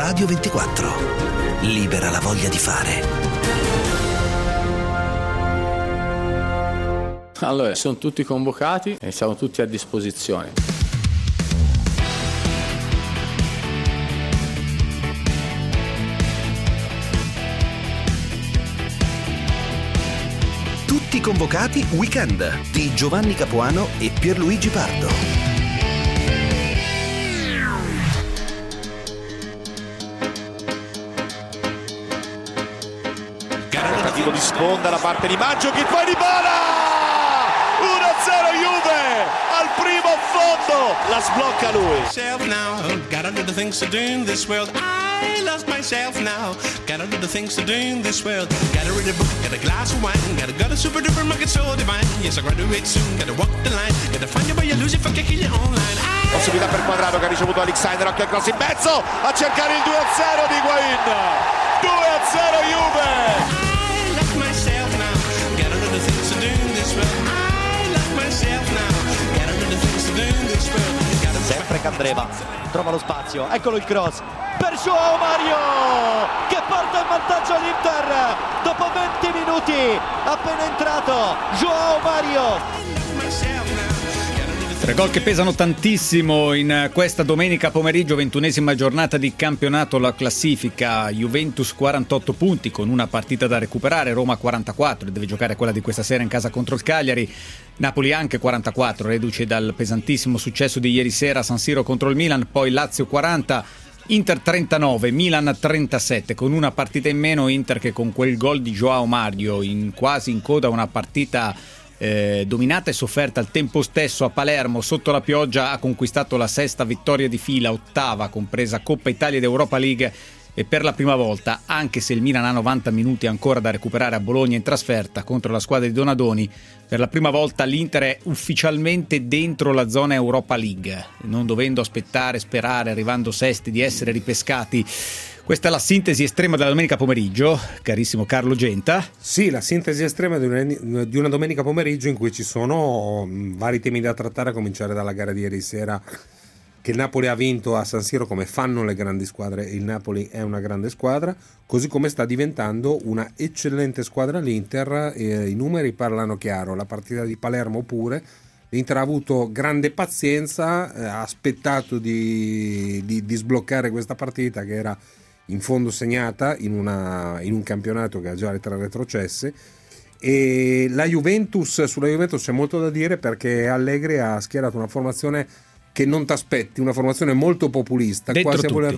Radio 24. Libera la voglia di fare. Allora, sono tutti convocati e siamo tutti a disposizione. Tutti convocati weekend di Giovanni Capuano e Pierluigi Pardo. Tentativo di sponda da parte di Mandžukić, poi Dybala! 1-0 Juve al primo affondo, la sblocca lui. Gotta do the things to do in this world. I lost myself now. Gotta do the things to do in this world. Gotta read a book, get a glass of wine. Gotta go to super duper market so divine. Yes, I graduate soon. Gotta walk the line. Gotta find a way you lose it, fuck you online. Possibilità per Quadrado che ha ricevuto Alexander, occhio al cross in mezzo, a cercare il 2-0 di Higuaín. 2-0 Juve. I lost myself now. Gotta do the things to do in this world. I lost myself now. Gotta do the things to do in this world. Sempre Candreva trova lo spazio, eccolo il cross per João Mario che porta in vantaggio l'Inter dopo 20 minuti appena entrato João Mario. 3 gol che pesano tantissimo in questa domenica pomeriggio, 21esima giornata di campionato. La classifica: Juventus 48 punti con una partita da recuperare, Roma 44, deve giocare quella di questa sera in casa contro il Cagliari, Napoli anche 44, reduce dal pesantissimo successo di ieri sera a San Siro contro il Milan, poi Lazio 40, Inter 39, Milan 37, con una partita in meno. Inter che con quel gol di João Mario quasi in coda a una partita dominata e sofferta al tempo stesso a Palermo sotto la pioggia, ha conquistato la 6ª vittoria di fila, 8ª compresa Coppa Italia ed Europa League, e per la prima volta, anche se il Milan ha 90 minuti ancora da recuperare a Bologna in trasferta contro la squadra di Donadoni, per la prima volta l'Inter è ufficialmente dentro la zona Europa League, non dovendo aspettare, sperare, arrivando sesti, di essere ripescati. Questa è la sintesi estrema della domenica pomeriggio, carissimo Carlo Genta. Sì, la sintesi estrema di una domenica pomeriggio in cui ci sono vari temi da trattare, a cominciare dalla gara di ieri sera che il Napoli ha vinto a San Siro, come fanno le grandi squadre. Il Napoli è una grande squadra, così come sta diventando una eccellente squadra l'Inter, i numeri parlano chiaro, la partita di Palermo pure. L'Inter ha avuto grande pazienza, ha aspettato di sbloccare questa partita che era in fondo segnata in un campionato che ha già le 3 retrocesse. E sulla Juventus c'è molto da dire, perché Allegri ha schierato una formazione che non t'aspetti, una formazione molto populista, quasi a voler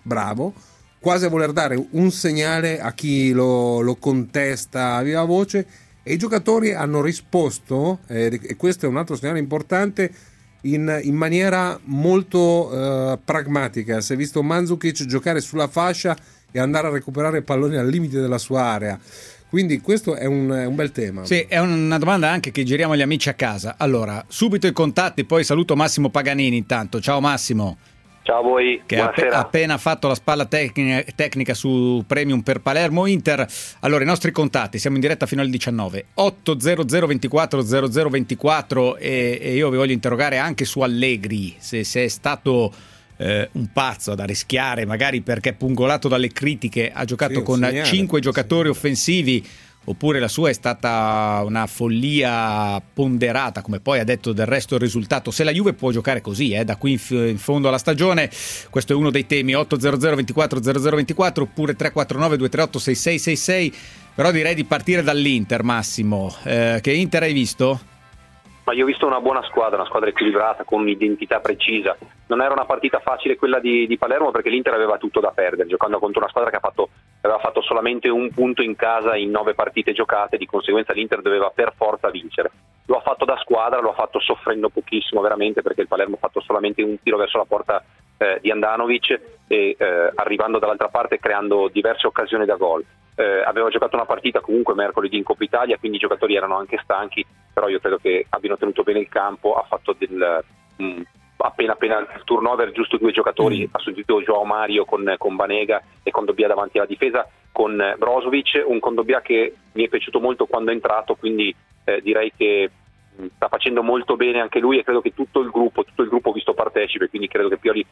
dare un segnale a chi lo contesta a viva voce, e i giocatori hanno risposto, e questo è un altro segnale importante, in maniera molto pragmatica. Si è visto Mandžukić giocare sulla fascia e andare a recuperare palloni al limite della sua area, quindi questo è un bel tema. Sì, è una domanda anche che giriamo agli amici a casa. Allora, subito i contatti, poi saluto Massimo Paganini intanto. Ciao Massimo. Ciao a voi, che ha appena fatto la spalla tecnica su Premium per Palermo Inter. Allora, i nostri contatti, siamo in diretta fino alle 19, 800 24 0024, e io vi voglio interrogare anche su Allegri, se è stato un pazzo da rischiare, magari perché pungolato dalle critiche ha giocato con 5 giocatori offensivi, oppure la sua è stata una follia ponderata, come poi ha detto del resto il risultato. Se la Juve può giocare così da qui in fondo alla stagione, questo è uno dei temi. 800 24 0024 oppure 349 238 6666. Però direi di partire dall'Inter. Massimo, che Inter hai visto? Ma io ho visto una buona squadra, una squadra equilibrata, con un'identità precisa. Non era una partita facile quella di Palermo, perché l'Inter aveva tutto da perdere, giocando contro una squadra che aveva fatto solamente un punto in casa in 9 partite giocate, di conseguenza l'Inter doveva per forza vincere. Lo ha fatto da squadra, lo ha fatto soffrendo pochissimo veramente, perché il Palermo ha fatto solamente un tiro verso la porta di Handanovic e arrivando dall'altra parte creando diverse occasioni da gol. Aveva giocato una partita comunque mercoledì in Coppa Italia, quindi i giocatori erano anche stanchi, però io credo che abbiano tenuto bene il campo. Ha fatto appena il turnover giusto 2 giocatori, ha sostituito João Mario con Banega e Kondogbia davanti alla difesa con Brozovic, un Kondogbia che mi è piaciuto molto quando è entrato, quindi direi che sta facendo molto bene anche lui, e credo che tutto il gruppo visto partecipe, quindi credo che Pioli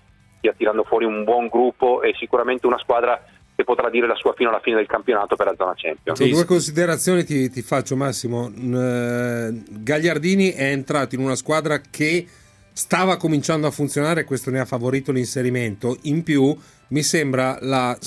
stia tirando fuori un buon gruppo e sicuramente una squadra che potrà dire la sua fino alla fine del campionato per la zona Champions. Due considerazioni ti faccio, Massimo. Gagliardini è entrato in una squadra che stava cominciando a funzionare, questo ne ha favorito l'inserimento. In più mi sembra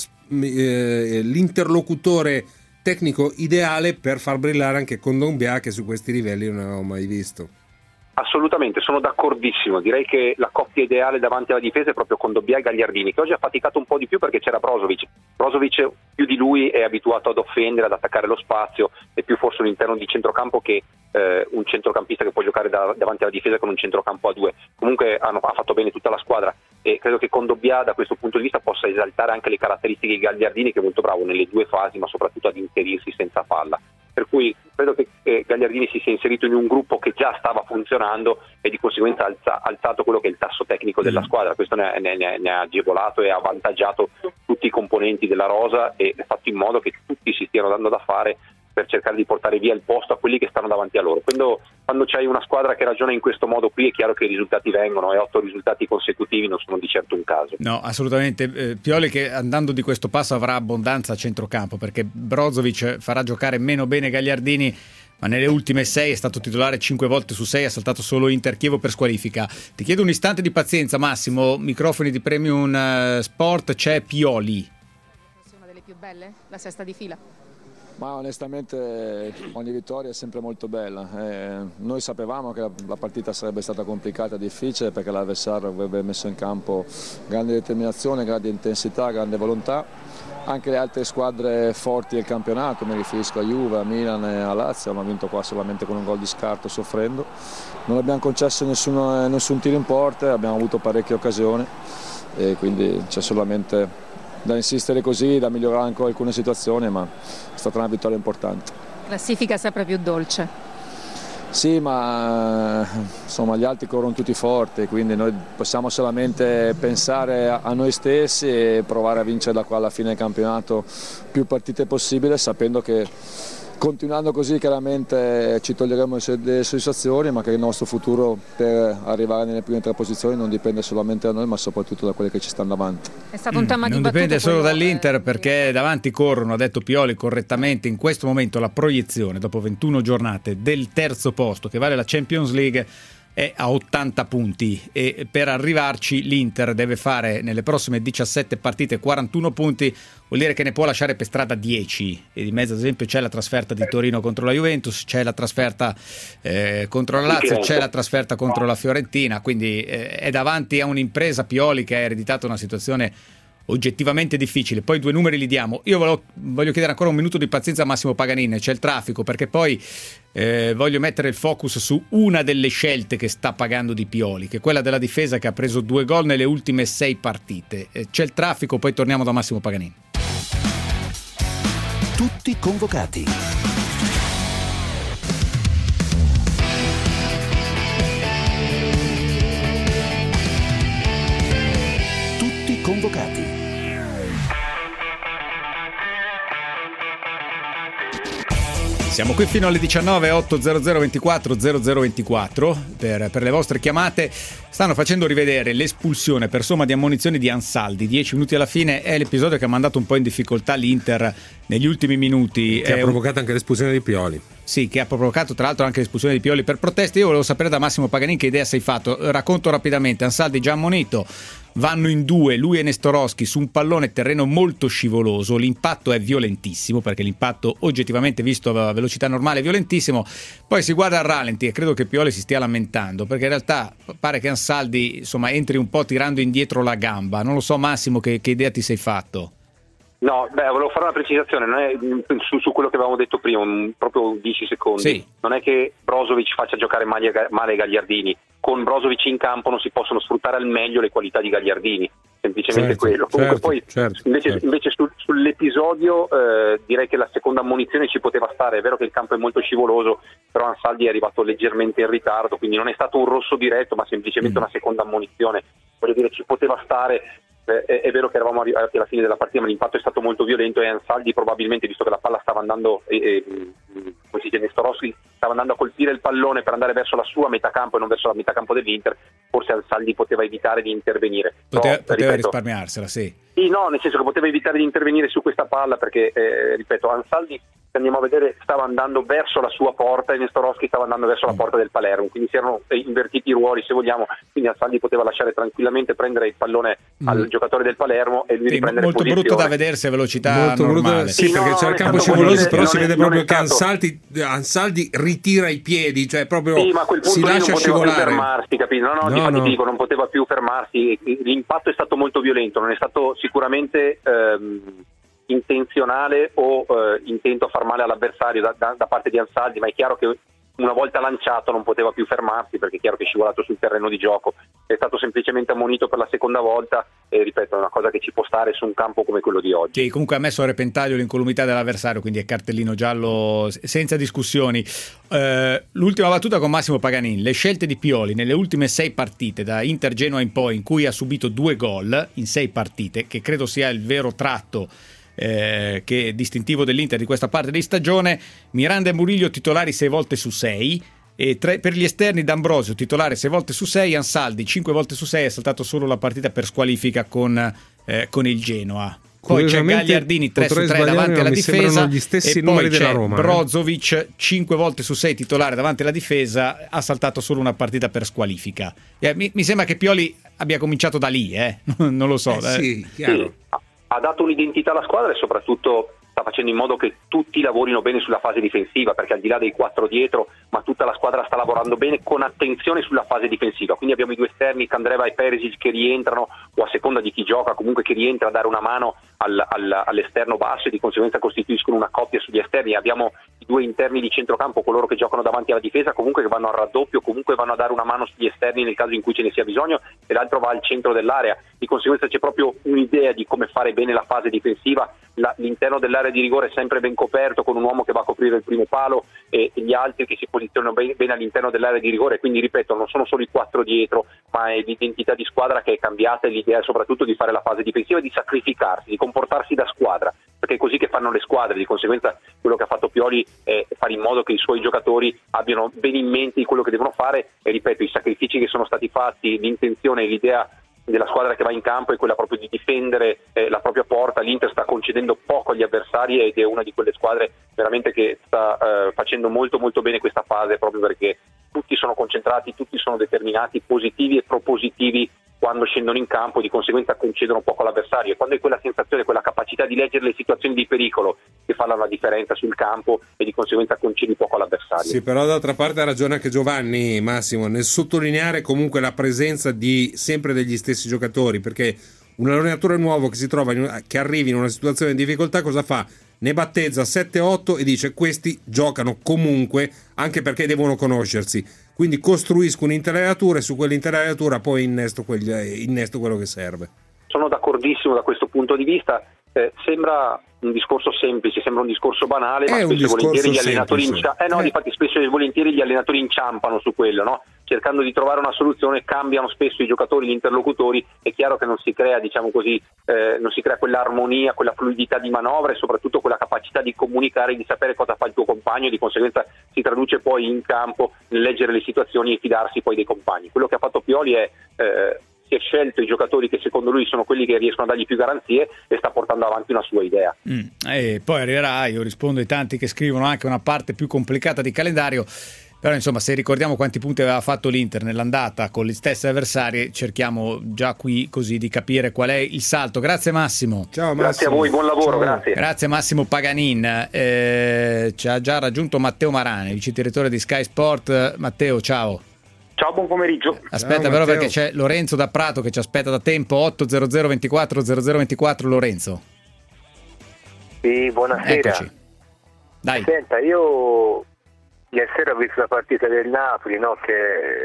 l'interlocutore tecnico ideale per far brillare anche Kondogbia, che su questi livelli non avevo mai visto. Assolutamente, sono d'accordissimo. Direi che la coppia ideale davanti alla difesa è proprio Kondogbia e Gagliardini, che oggi ha faticato un po' di più perché c'era Brozovic. Brozovic più di lui è abituato ad offendere, ad attaccare lo spazio, è più forse un interno di centrocampo che un centrocampista che può giocare davanti alla difesa con un centrocampo a due. Comunque ha fatto bene tutta la squadra e credo che Kondogbia da questo punto di vista possa esaltare anche le caratteristiche di Gagliardini, che è molto bravo nelle due fasi, ma soprattutto ad inserirsi senza palla. Per cui credo che Gagliardini si sia inserito in un gruppo che già stava funzionando e di conseguenza ha alzato quello che è il tasso tecnico della squadra. Questo ne ha agevolato e ha avvantaggiato tutti i componenti della rosa e ha fatto in modo che tutti si stiano dando da fare per cercare di portare via il posto a quelli che stanno davanti a loro. Quando c'hai una squadra che ragiona in questo modo qui è chiaro che i risultati vengono, e 8 risultati consecutivi non sono di certo un caso. No, assolutamente. Pioli, che andando di questo passo avrà abbondanza a centrocampo, perché Brozovic farà giocare meno bene Gagliardini, ma nelle ultime 6 è stato titolare 5 volte su 6, ha saltato solo Inter Chievo per squalifica. Ti chiedo un istante di pazienza, Massimo. Microfoni di Premium Sport, c'è Pioli. Una delle più belle, la sesta di fila. Ma onestamente ogni vittoria è sempre molto bella. Noi sapevamo che la partita sarebbe stata complicata e difficile, perché l'avversario avrebbe messo in campo grande determinazione, grande intensità, grande volontà. Anche le altre squadre forti del campionato, mi riferisco a Juve, a Milan e a Lazio, hanno vinto qua solamente con un gol di scarto, soffrendo. Non abbiamo concesso nessun tiro in porta, abbiamo avuto parecchie occasioni e quindi c'è solamente da insistere così, da migliorare ancora alcune situazioni, ma è stata una vittoria importante. Classifica sempre più dolce. Sì, ma insomma gli altri corrono tutti forti, quindi noi possiamo solamente pensare a noi stessi e provare a vincere da qua alla fine del campionato più partite possibile, sapendo che continuando così chiaramente ci toglieremo delle soddisfazioni, ma che il nostro futuro per arrivare nelle prime 3 posizioni non dipende solamente da noi, ma soprattutto da quelle che ci stanno davanti. È stato un tema di non dipende solo dall'Inter, perché davanti corrono, ha detto Pioli correttamente, in questo momento la proiezione dopo 21 giornate del terzo posto, che vale la Champions League, è a 80 punti e per arrivarci l'Inter deve fare nelle prossime 17 partite 41 punti, vuol dire che ne può lasciare per strada 10, e di mezzo ad esempio c'è la trasferta di Torino contro la Juventus, c'è la trasferta contro la Lazio, c'è la trasferta contro la Fiorentina, quindi è davanti a un'impresa Pioli che ha ereditato una situazione oggettivamente difficile. Poi 2 numeri li diamo. Io voglio chiedere ancora un minuto di pazienza a Massimo Paganin, c'è il traffico, perché poi voglio mettere il focus su una delle scelte che sta pagando di Pioli, che è quella della difesa, che ha preso 2 gol nelle ultime 6 partite. C'è il traffico, poi torniamo da Massimo Paganin. Tutti convocati. Tutti convocati. Siamo qui fino alle 19, 800 24 0024 per le vostre chiamate. Stanno facendo rivedere l'espulsione per somma di ammonizioni di Ansaldi. 10 minuti alla fine è l'episodio che ha mandato un po' in difficoltà l'Inter negli ultimi minuti. Che ha provocato anche l'espulsione di Pioli. Sì, che ha provocato tra l'altro anche l'espulsione di Pioli per proteste. Io volevo sapere da Massimo Paganin che idea sei fatto. Racconto rapidamente. Ansaldi già ammonito, vanno in 2 lui e Nestorowski su un pallone terreno molto scivoloso, l'impatto è violentissimo, perché l'impatto oggettivamente visto a velocità normale è violentissimo, poi si guarda al rallenti e credo che Pioli si stia lamentando, perché in realtà pare che Ansaldi insomma entri un po' tirando indietro la gamba. Non lo so Massimo, che idea ti sei fatto? No, volevo fare una precisazione, non è su quello che avevamo detto prima, proprio 10 secondi. Sì. Non è che Brozovic faccia giocare male Gagliardini, con Brozovic in campo non si possono sfruttare al meglio le qualità di Gagliardini, semplicemente quello. Comunque poi invece sull'episodio direi che la seconda ammonizione ci poteva stare. È vero che il campo è molto scivoloso, però Ansaldi è arrivato leggermente in ritardo, quindi non è stato un rosso diretto, ma semplicemente una seconda ammonizione. Voglio dire, ci poteva stare. È vero che eravamo arrivati alla fine della partita, ma l'impatto è stato molto violento e Ansaldi probabilmente, visto che la palla stava andando, come si dice, Nestorowski stava andando a colpire il pallone per andare verso la sua metà campo e non verso la metà campo dell'Inter, forse Ansaldi poteva evitare di intervenire. Poteva risparmiarsela, sì. Sì, no, nel senso che poteva evitare di intervenire su questa palla perché, ripeto, Ansaldi, se andiamo a vedere, stava andando verso la sua porta e Nestorowski stava andando verso la porta del Palermo, quindi si erano invertiti i ruoli, se vogliamo, quindi Ansaldi poteva lasciare tranquillamente prendere il pallone al giocatore del Palermo e lui riprendere molto posizione. brutto da vedersi a velocità molto normale. Sì, perché c'è il campo scivoloso, però si vede proprio che Ansaldi ritira i piedi, cioè proprio sì, ma a quel punto si lascia non poteva scivolare. più fermarsi, capito? No, dico, non poteva più fermarsi, l'impatto è stato molto violento, non è stato sicuramente intenzionale o intento a far male all'avversario da parte di Ansaldi, ma è chiaro che una volta lanciato non poteva più fermarsi perché è chiaro che è scivolato sul terreno di gioco, è stato semplicemente ammonito per la seconda volta e ripeto è una cosa che ci può stare su un campo come quello di oggi. Sì, comunque ha messo a repentaglio l'incolumità dell'avversario, quindi è cartellino giallo senza discussioni. L'ultima battuta con Massimo Paganin: le scelte di Pioli nelle ultime 6 partite da Inter Genoa in poi, in cui ha subito 2 gol in 6 partite, che credo sia il vero tratto che è distintivo dell'Inter di questa parte di stagione. Miranda e Murillo titolari 6 volte su 6 e per gli esterni D'Ambrosio titolare 6 volte su 6, Ansaldi 5 volte su 6, ha saltato solo la partita per squalifica con il Genoa. Poi c'è Gagliardini 3 su 3 davanti alla difesa gli stessi e numeri poi c'è della Roma, Brozovic 5 volte su 6 titolare davanti alla difesa, ha saltato solo una partita per squalifica. Mi sembra che Pioli abbia cominciato da lì, non lo so. Sì, chiaro. Sì. Ha dato un'identità alla squadra e soprattutto sta facendo in modo che tutti lavorino bene sulla fase difensiva, perché al di là dei 4 dietro, ma tutta la squadra sta lavorando bene con attenzione sulla fase difensiva. Quindi abbiamo i 2 esterni, Candreva e Perisic, che rientrano, o a seconda di chi gioca, comunque che rientra a dare una mano all'esterno basso e di conseguenza costituiscono una coppia sugli esterni. Abbiamo i 2 interni di centrocampo, coloro che giocano davanti alla difesa, comunque che vanno al raddoppio, comunque vanno a dare una mano sugli esterni nel caso in cui ce ne sia bisogno, e l'altro va al centro dell'area. Di conseguenza c'è proprio un'idea di come fare bene la fase difensiva. L'interno dell'area di rigore è sempre ben coperto, con un uomo che va a coprire il primo palo e gli altri che si posizionano bene all'interno dell'area di rigore. Quindi ripeto, non sono solo i 4 dietro, ma è l'identità di squadra che è cambiata, e l'idea è soprattutto di fare la fase difensiva e di sacrificarsi, di comportarsi da squadra, perché è così che fanno le squadre. Di conseguenza quello che ha fatto Pioli è fare in modo che i suoi giocatori abbiano bene in mente quello che devono fare, e ripeto, i sacrifici che sono stati fatti, l'intenzione e l'idea della squadra che va in campo è quella proprio di difendere la propria porta. L'Inter sta concedendo poco agli avversari ed è una di quelle squadre veramente che sta facendo molto molto bene questa fase, proprio perché tutti sono concentrati, tutti sono determinati, positivi e propositivi quando scendono in campo, di conseguenza concedono poco all'avversario, e quando hai quella sensazione, quella capacità di leggere le situazioni di pericolo che fanno la differenza sul campo, e di conseguenza concedi poco all'avversario. Sì, però d'altra parte ha ragione anche Giovanni, Massimo, nel sottolineare comunque la presenza di sempre degli stessi giocatori, perché un allenatore nuovo che si trova che arrivi in una situazione di difficoltà cosa fa? Ne battezza 7-8 e dice: questi giocano comunque, anche perché devono conoscersi, quindi costruisco un'intelaiatura e su quell'intelaiatura poi innesto quello che serve. Sono d'accordissimo da questo punto di vista. Sembra un discorso semplice, sembra un discorso banale, ma spesso e volentieri gli allenatori difatti spesso e volentieri gli allenatori inciampano su quello, no? Cercando di trovare una soluzione, cambiano spesso i giocatori, gli interlocutori. È chiaro che non si crea, diciamo così, non si crea quell'armonia, quella fluidità di manovra e soprattutto quella capacità di comunicare, di sapere cosa fa il tuo compagno, e di conseguenza si traduce poi in campo nel leggere le situazioni e fidarsi poi dei compagni. Quello che ha fatto Pioli è si è scelto i giocatori che secondo lui sono quelli che riescono a dargli più garanzie, e sta portando avanti una sua idea. E poi arriverà, io rispondo ai tanti che scrivono anche una parte più complicata di calendario, però insomma, se ricordiamo quanti punti aveva fatto l'Inter nell'andata con gli stessi avversari, cerchiamo già qui così di capire qual è il salto. Grazie Massimo. Ciao Massimo. Grazie a voi, buon lavoro. Ciao. Grazie Massimo Paganin. Ci ha già raggiunto Matteo Marani, vice direttore di Sky Sport. Matteo, ciao. Ciao, buon pomeriggio. Aspetta, però, perché c'è Lorenzo da Prato che ci aspetta da tempo. 800 24 0024. Lorenzo. Sì, buonasera. Eccoci. Dai. Senta, io ieri sera ho visto la partita del Napoli, no? Che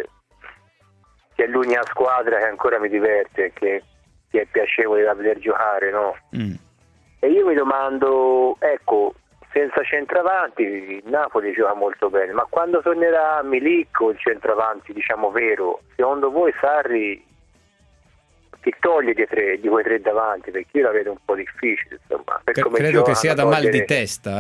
è l'unica squadra che ancora mi diverte, che è piacevole da vedere giocare, no? E io mi domando, ecco, senza centravanti il Napoli gioca molto bene, ma quando tornerà Milik, il centravanti, diciamo, vero, secondo voi Sarri toglie di quei tre davanti, perché io la vedo un po' difficile, insomma. Credo che sia da mal di testa.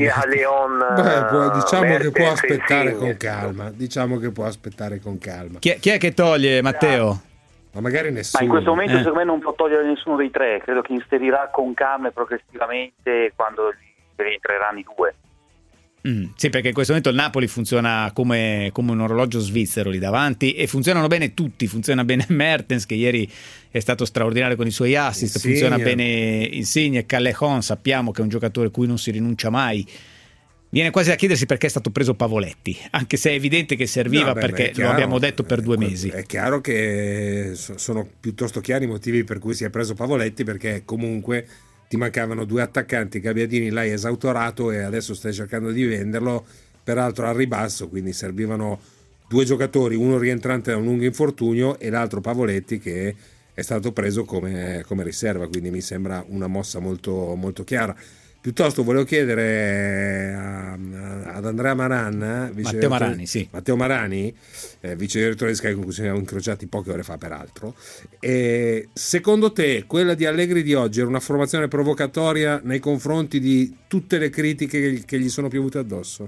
Diciamo che può aspettare con calma. Chi è che toglie, Matteo? Ma magari nessuno. Ma in questo momento secondo me non può togliere nessuno dei tre, credo che inserirà con calma e progressivamente quando entreranno i due. Sì, perché in questo momento il Napoli funziona come un orologio svizzero lì davanti, e funzionano bene tutti. Funziona bene Mertens, che ieri è stato straordinario con i suoi assist, funziona bene Insigne, Callejon sappiamo che è un giocatore a cui non si rinuncia mai. Viene quasi a chiedersi perché è stato preso Pavoletti, anche se è evidente che serviva, perché lo abbiamo detto per 2 mesi. È chiaro che sono piuttosto chiari i motivi per cui si è preso Pavoletti, perché comunque ti mancavano 2 attaccanti, Gabbiadini l'hai esautorato e adesso stai cercando di venderlo, peraltro al ribasso, quindi servivano 2 giocatori, uno rientrante da un lungo infortunio e l'altro Pavoletti che è stato preso come riserva, quindi mi sembra una mossa molto, molto chiara. Piuttosto volevo chiedere ad Andrea Maran, Matteo Marani, vice direttore di Sky, con cui ci siamo incrociati poche ore fa peraltro. Secondo te quella di Allegri di oggi era una formazione provocatoria nei confronti di tutte le critiche che gli sono piovute addosso?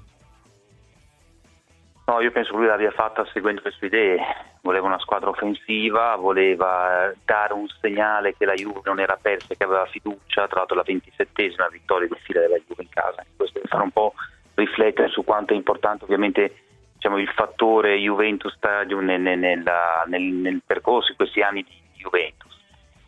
No, io penso che lui l'abbia fatta seguendo le sue idee. Voleva una squadra offensiva, voleva dare un segnale che la Juve non era persa, che aveva fiducia. Tra l'altro la 27esima vittoria di fila della Juve in casa. Questo deve fare un po' riflettere su quanto è importante ovviamente, diciamo, il fattore Juventus Stadium nel percorso di questi anni di Juventus.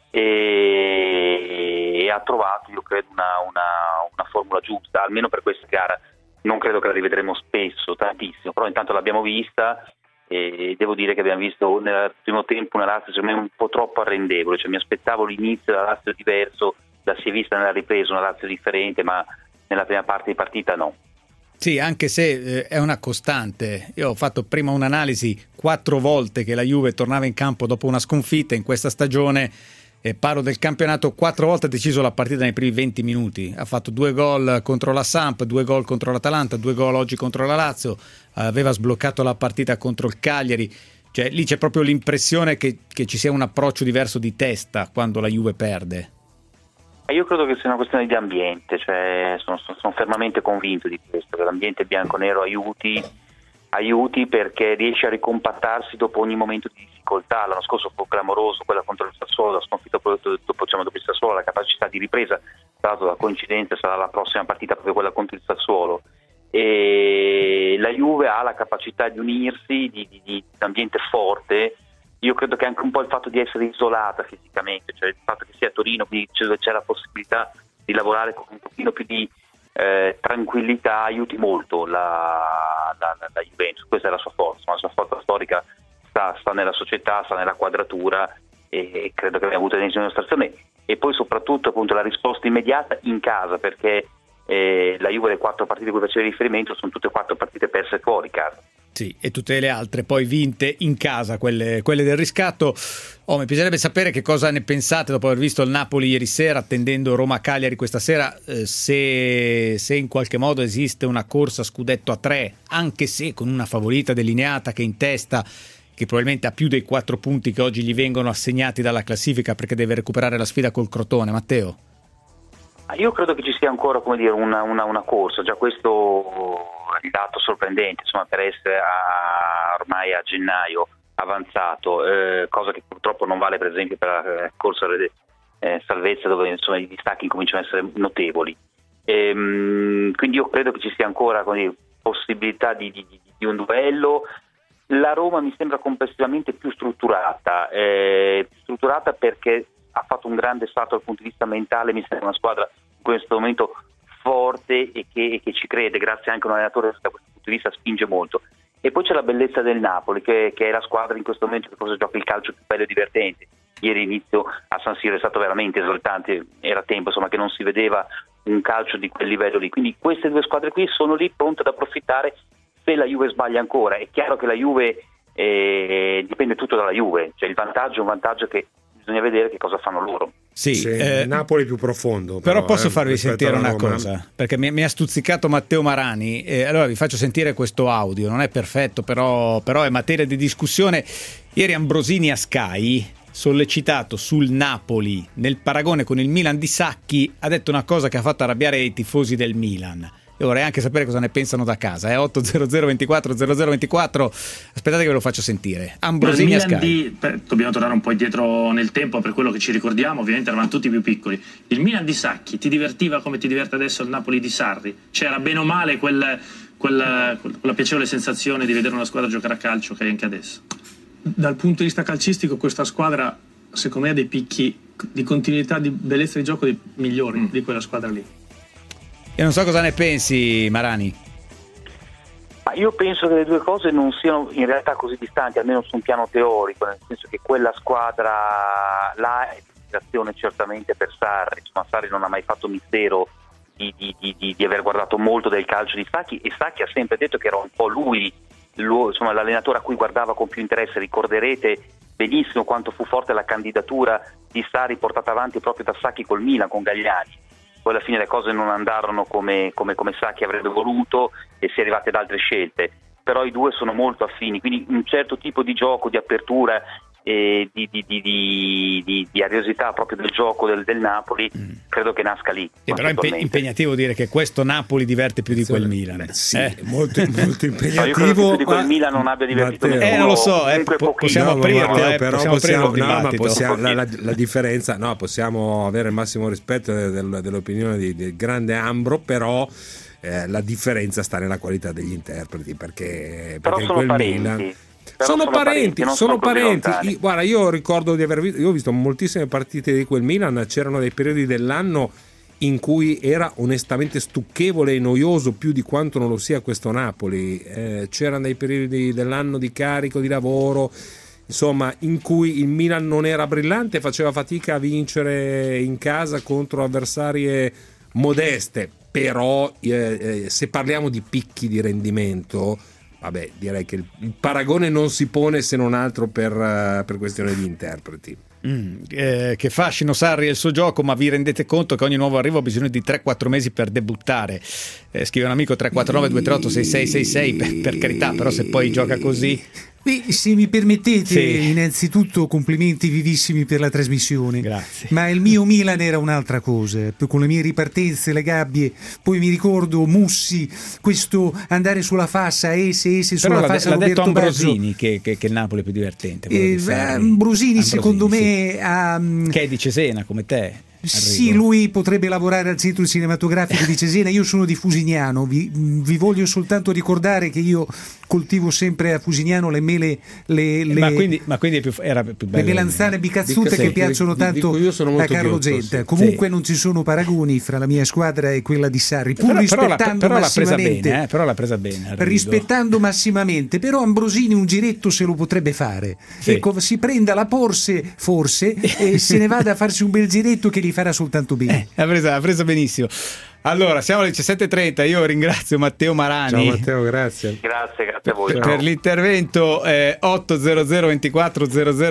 E ha trovato, io credo, una formula giusta, almeno per questa gara. Non credo che la rivedremo spesso, tantissimo, però intanto l'abbiamo vista e devo dire che abbiamo visto nel primo tempo una Lazio secondo me un po' troppo arrendevole, cioè mi aspettavo l'inizio della Lazio diverso, la si è vista nella ripresa una Lazio differente, ma nella prima parte di partita no. Sì, anche se è una costante. Io ho fatto prima un'analisi 4 volte che la Juve tornava in campo dopo una sconfitta in questa stagione. E parlo del campionato, 4 volte ha deciso la partita nei primi 20 minuti, ha fatto 2 gol contro la Samp, 2 gol contro l'Atalanta, 2 gol oggi contro la Lazio, aveva sbloccato la partita contro il Cagliari, cioè lì c'è proprio l'impressione che ci sia un approccio diverso di testa quando la Juve perde. Io credo che sia una questione di ambiente, cioè sono fermamente convinto di questo, che l'ambiente bianconero aiuti perché riesce a ricompattarsi dopo ogni momento di difficoltà. L'anno scorso fu clamoroso, quella contro il Sassuolo, la sconfitta dopo il Sassuolo, la capacità di ripresa, tra l'altro la coincidenza sarà la prossima partita proprio quella contro il Sassuolo, e la Juve ha la capacità di unirsi, di ambiente forte. Io credo che anche un po' il fatto di essere isolata fisicamente, cioè il fatto che sia a Torino, quindi c'è la possibilità di lavorare con un pochino più di tranquillità, aiuti molto la Juventus. Questa è la sua forza storica, sta nella società, sta nella quadratura, e credo che abbia avuto l'ennesima dimostrazione, e poi soprattutto appunto la risposta immediata in casa, perché la Juve, le 4 partite a cui faceva riferimento, sono tutte 4 partite perse fuori casa. Sì, e tutte le altre poi vinte in casa, quelle del riscatto. Mi piacerebbe sapere che cosa ne pensate dopo aver visto il Napoli ieri sera, attendendo Roma-Cagliari questa sera, se in qualche modo esiste una corsa scudetto a 3, anche se con una favorita delineata che è in testa, che probabilmente ha più dei 4 punti che oggi gli vengono assegnati dalla classifica, perché deve recuperare la sfida col Crotone. Matteo? Io credo che ci sia ancora, come dire, una corsa. Già questo è il dato sorprendente, insomma, per essere ormai a gennaio avanzato, cosa che purtroppo non vale per esempio per la corsa alle salvezza, dove insomma i distacchi cominciano a essere notevoli. Quindi io credo che ci sia ancora, come dire, possibilità di un duello. La Roma mi sembra complessivamente più strutturata perché ha fatto un grande salto dal punto di vista mentale. Mi sembra una squadra in questo momento forte e che ci crede, grazie anche a un allenatore che da questo punto di vista spinge molto. E poi c'è la bellezza del Napoli, che è la squadra in questo momento che forse gioca il calcio più bello e divertente. Ieri l'inizio a San Siro è stato veramente esaltante, era tempo insomma che non si vedeva un calcio di quel livello lì. Quindi queste 2 squadre qui sono lì pronte ad approfittare se la Juve sbaglia ancora. È chiaro che la Juve dipende tutto dalla Juve, cioè il vantaggio è un vantaggio che bisogna vedere che cosa fanno loro. Sì, Napoli più profondo. Però posso farvi sentire una cosa, perché mi ha stuzzicato Matteo Marani, allora vi faccio sentire questo audio. Non è perfetto, però è materia di discussione. Ieri Ambrosini a Sky sollecitato sul Napoli nel paragone con il Milan di Sacchi, ha detto una cosa che ha fatto arrabbiare i tifosi del Milan. E vorrei anche sapere cosa ne pensano da casa. 800 24 0024. Aspettate che ve lo faccio sentire. Ambrosini a Sky. Dobbiamo tornare un po' indietro nel tempo per quello che ci ricordiamo. Ovviamente eravamo tutti più piccoli. Il Milan di Sacchi ti divertiva come ti diverte adesso il Napoli di Sarri? C'era bene o male quella piacevole sensazione di vedere una squadra giocare a calcio che è anche adesso? Dal punto di vista calcistico questa squadra secondo me ha dei picchi di continuità, di bellezza di gioco migliori di quella squadra lì. E non so cosa ne pensi, Marani. Ma io penso che le due cose non siano in realtà così distanti, almeno su un piano teorico, nel senso che quella squadra là è ispirazione certamente per Sarri. Insomma, Sarri non ha mai fatto mistero di aver guardato molto del calcio di Sacchi, e Sacchi ha sempre detto che era un po' lui insomma, l'allenatore a cui guardava con più interesse. Ricorderete benissimo quanto fu forte la candidatura di Sarri portata avanti proprio da Sacchi col Milan, con Galliani. Poi alla fine le cose non andarono come Sacchi avrebbe voluto e si è arrivati ad altre scelte, però i due sono molto affini, quindi un certo tipo di gioco, di apertura e di ariosità proprio del gioco del Napoli credo che nasca lì. Però è impegnativo dire che questo Napoli diverte più di quel Milan. Molto impegnativo. No, io credo che più di quel Milan non abbia divertito nessuno. Non lo so, possiamo aprirlo, la differenza, no, possiamo avere il massimo rispetto dell'opinione del grande Ambro, però la differenza sta nella qualità degli interpreti, perché sono quel parenti. Milan sono parenti. Guarda, io ricordo di aver visto, io ho visto moltissime partite di quel Milan, c'erano dei periodi dell'anno in cui era onestamente stucchevole e noioso più di quanto non lo sia questo Napoli, c'erano dei periodi dell'anno di carico, di lavoro, insomma, in cui il Milan non era brillante, faceva fatica a vincere in casa contro avversarie modeste, però se parliamo di picchi di rendimento, vabbè, direi che il paragone non si pone se non altro per questione di interpreti. Che fascino Sarri e il suo gioco, ma vi rendete conto che ogni nuovo arrivo ha bisogno di 3-4 mesi per debuttare? Scrive un amico 349-238-6666, per carità, però se poi gioca così... Se mi permettete, innanzitutto complimenti vivissimi per la trasmissione. Grazie. Ma il mio Milan era un'altra cosa, con le mie ripartenze, le gabbie, poi mi ricordo Mussi, questo andare sulla fassa, sulla fassa. L'ha detto Ambrosini che il Napoli è più divertente. Ambrosini secondo me che è di Cesena come te. Sì, lui potrebbe lavorare al centro cinematografico di Cesena. Io sono di Fusignano, vi voglio soltanto ricordare che io coltivo sempre a Fusignano le mele, ma quindi era più bello, le melanzane bicazzute che piacciono tanto a Carlo Genta. Comunque non ci sono paragoni fra la mia squadra e quella di Sarri, pur rispettando massimamente, però l'ha presa bene, rispettando massimamente, però Ambrosini un giretto se lo potrebbe fare. Ecco, si prenda la Porsche forse e se ne vada a farsi un bel giretto che gli farà soltanto bene. Ha presa benissimo. Allora, siamo alle 17:30. Io ringrazio Matteo Marani. Ciao Matteo, grazie a voi per l'intervento. 800 24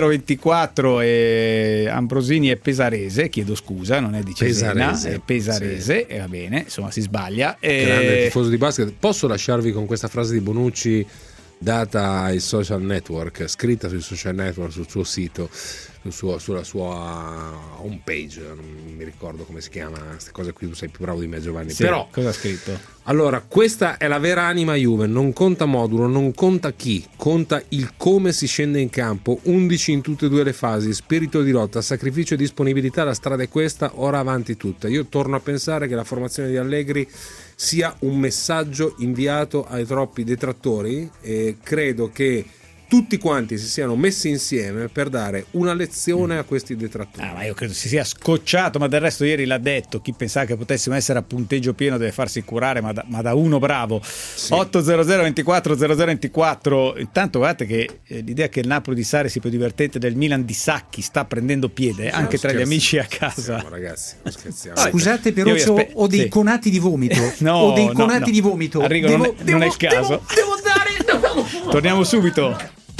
0024 Ambrosini è pesarese, chiedo scusa, non è di Cesena, è pesarese, e va bene, insomma si sbaglia. Grande tifoso di basket. Posso lasciarvi con questa frase di Bonucci data ai social network, scritta sui social network, sul suo sito, sulla sua home page, non mi ricordo come si chiama queste cose qui, tu sei più bravo di me Giovanni, però cosa ha scritto? Allora, questa è la vera anima Juve, non conta modulo, non conta chi, conta il come si scende in campo, 11 in tutte e due le fasi, spirito di lotta, sacrificio e disponibilità, la strada è questa, ora avanti tutta. Io torno a pensare che la formazione di Allegri sia un messaggio inviato ai troppi detrattori, e credo che tutti quanti si siano messi insieme per dare una lezione a questi detrattori. Ma io credo si sia scocciato, ma del resto ieri l'ha detto, chi pensava che potessimo essere a punteggio pieno deve farsi curare, ma da uno bravo. 800 24 0024. Intanto guardate che l'idea che il Napoli di Sarri sia più divertente del Milan di Sacchi sta prendendo piede anche tra gli amici a casa. Ragazzi, non scherziamo. Scusate, però ho dei conati di vomito. No, di vomito. Arrigo, non è il caso. Devo dare. Torniamo subito.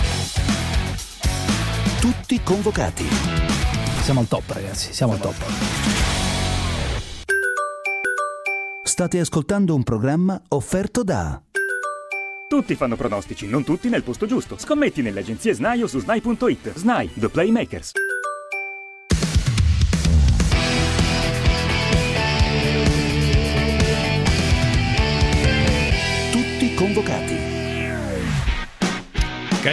Tutti convocati. Siamo al top, ragazzi, siamo al top. State ascoltando un programma offerto da... Tutti fanno pronostici, non tutti nel posto giusto. Scommetti nelle agenzie SNAI o su SNAI.it. SNAI, The Playmakers.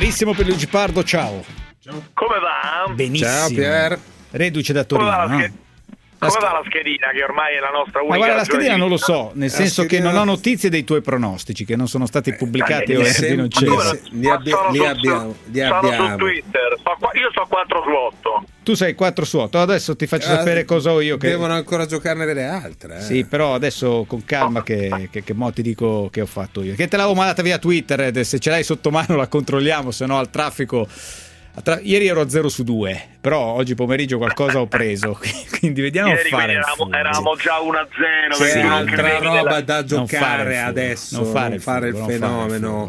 Carissimo Pierluigi Pardo, ciao. Come va? Benissimo. Ciao Pier. Reduce da Torino, Come va la schedina, che ormai è la nostra unica? Ma guarda, la schedina non lo so, nel senso che non ho notizie dei tuoi pronostici, che non sono stati pubblicati o non c'erano. Li abbiamo. Sono su Twitter, io sto 4 su 8. Tu sei 4 su 8, adesso ti faccio sapere cosa ho io. Devono ancora giocarne delle altre. Sì, però adesso con calma che mo ti dico che ho fatto io. Che te l'avevo mandata via Twitter, se ce l'hai sotto mano la controlliamo, se no al traffico... Ieri ero a 0 su 2, però oggi pomeriggio qualcosa ho preso, quindi vediamo ieri fare eravamo già 1-0. C'è altra roba da giocare adesso, non fare il fenomeno.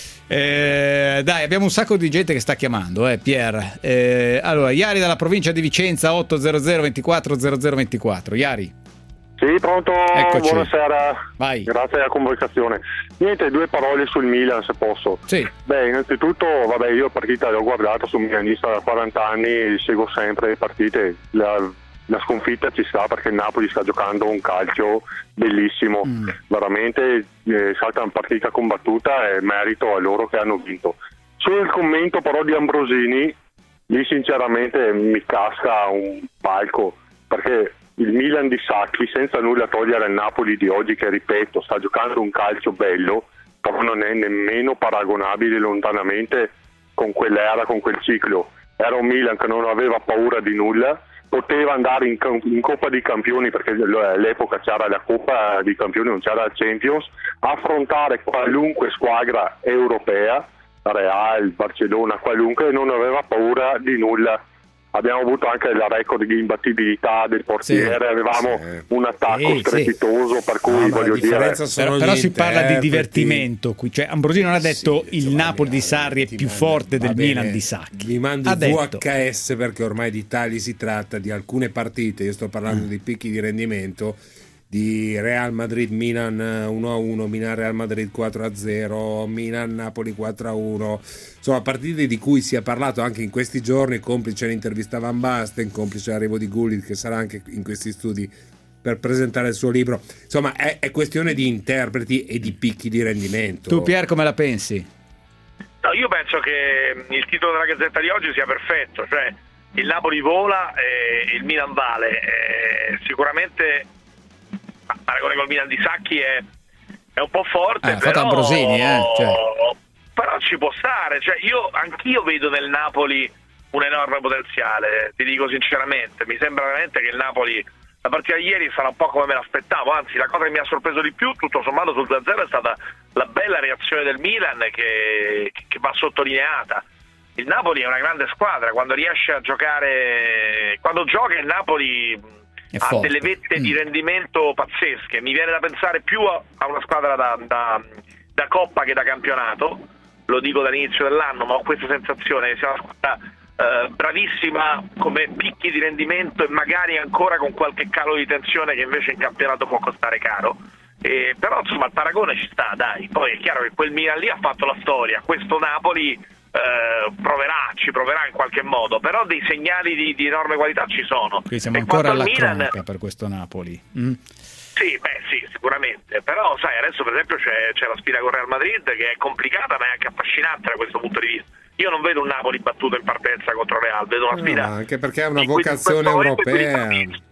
Dai, abbiamo un sacco di gente che sta chiamando, Pier. Allora, Iari dalla provincia di Vicenza, 800 24 0024. Iari. Sì, pronto? Eccoci. Buonasera. Vai. Grazie alla convocazione. Niente, 2 parole sul Milan, se posso. Sì. Beh, innanzitutto, io la partita l'ho guardata, sono milanista da 40 anni, seguo sempre le partite. La sconfitta ci sta perché il Napoli sta giocando un calcio bellissimo. Veramente è stata una partita combattuta e merito a loro che hanno vinto. Sul commento però di Ambrosini, lì sinceramente mi casca un palco, perché il Milan di Sacchi, senza nulla togliere al Napoli di oggi, che ripeto sta giocando un calcio bello, però non è nemmeno paragonabile lontanamente con quell'era, con quel ciclo. Era un Milan che non aveva paura di nulla, poteva andare in Coppa dei Campioni, perché all'epoca c'era la Coppa dei Campioni, non c'era la Champions, affrontare qualunque squadra europea, Real, Barcellona, qualunque, e non aveva paura di nulla. Abbiamo avuto anche la record di imbattibilità del portiere, avevamo un attacco strepitoso, per cui voglio dire... Però si parla di divertimento qui, cioè Ambrosini non ha detto il Napoli di Sarri è più forte del Milan di Sacchi. Vi mando VHS perché ormai di tali si tratta, di alcune partite, io sto parlando di picchi di rendimento, di Real Madrid Milan 1-1, Milan Real Madrid 4-0, Milan Napoli 4-1, insomma partite di cui si è parlato anche in questi giorni, complice l'intervista a Van Basten, complice l'arrivo di Gullit che sarà anche in questi studi per presentare il suo libro. Insomma è questione di interpreti e di picchi di rendimento. Tu Pier come la pensi? No, io penso che il titolo della Gazzetta di oggi sia perfetto, cioè il Napoli vola e il Milan vale. Sicuramente paragone col Milan di Sacchi è un po' forte, però Ambrosini, però ci può stare, cioè anch'io vedo nel Napoli un enorme potenziale, ti dico sinceramente, mi sembra veramente che il Napoli, la partita di ieri sarà un po' come me l'aspettavo, anzi la cosa che mi ha sorpreso di più tutto sommato sul 2-0 è stata la bella reazione del Milan che va sottolineata. Il Napoli è una grande squadra, quando riesce a giocare, quando gioca il Napoli ha delle vette di rendimento pazzesche. Mi viene da pensare più a una squadra da Coppa che da campionato, lo dico dall'inizio dell'anno, ma ho questa sensazione che sia una squadra bravissima come picchi di rendimento e magari ancora con qualche calo di tensione che invece in campionato può costare caro. Però insomma il paragone ci sta, dai. Poi è chiaro che quel Milan lì ha fatto la storia, questo Napoli ci proverà in qualche modo, però dei segnali di enorme qualità ci sono. Quindi siamo ancora alla cronaca per questo Napoli. Sì, sicuramente, però sai, adesso per esempio c'è la sfida con Real Madrid che è complicata ma è anche affascinante da questo punto di vista. Io non vedo un Napoli battuto in partenza contro Real, vedo una sfida anche perché ha una vocazione europea,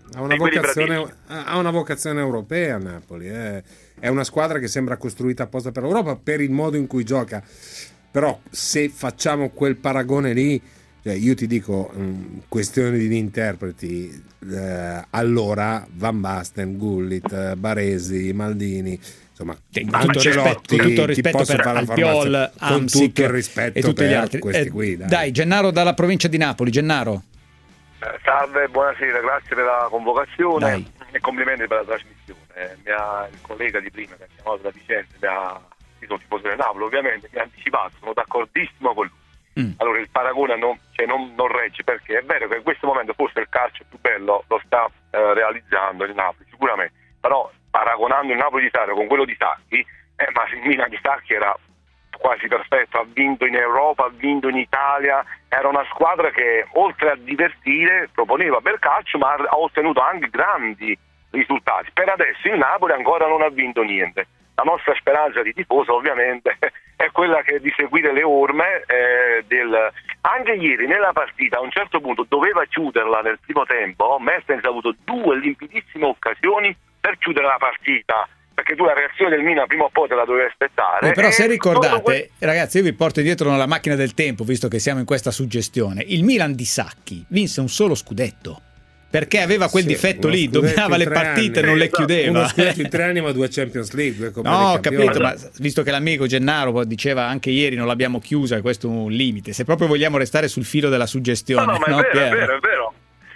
ha una vocazione europea Napoli, è una squadra che sembra costruita apposta per l'Europa per il modo in cui gioca. Però se facciamo quel paragone lì, cioè io ti dico questione di interpreti, allora Van Basten, Gullit, Baresi, Maldini, insomma Ancelotti, tutto il rispetto per Albiol, con tutto il rispetto e tutti gli altri. Questi qui, dai, Gennaro dalla provincia di Napoli. Gennaro. Salve, buonasera, grazie per la convocazione e complimenti per la trasmissione. Il collega di prima che ha chiamato da Vicenza io sono tifoso del Napoli, ovviamente mi ha anticipato, sono d'accordissimo con lui. Allora il paragone non regge, perché è vero che in questo momento forse il calcio più bello lo sta realizzando il Napoli, sicuramente, però paragonando il Napoli di Sarri con quello di Sacchi, ma il Milan di Sacchi era quasi perfetto, ha vinto in Europa, ha vinto in Italia, era una squadra che oltre a divertire proponeva bel calcio, ma ha ottenuto anche grandi risultati. Per adesso il Napoli ancora non ha vinto niente. la nostra speranza di tifoso ovviamente è quella di seguire le orme anche ieri nella partita. A un certo punto doveva chiuderla nel primo tempo, Mertens ha avuto 2 limpidissime occasioni per chiudere la partita, perché tu la reazione del Milan prima o poi te la dovevi aspettare. Però se ricordate, ragazzi, io vi porto dietro nella macchina del tempo, visto che siamo in questa suggestione, il Milan di Sacchi vinse un solo scudetto, perché aveva quel difetto lì, dominava le partite, non le chiudeva. Uno scudetto in 3 anni, ma 2 Champions League. No, ho capito, ma visto che l'amico Gennaro diceva anche ieri non l'abbiamo chiusa, questo è un limite. Se proprio vogliamo restare sul filo della suggestione. No, ma è vero.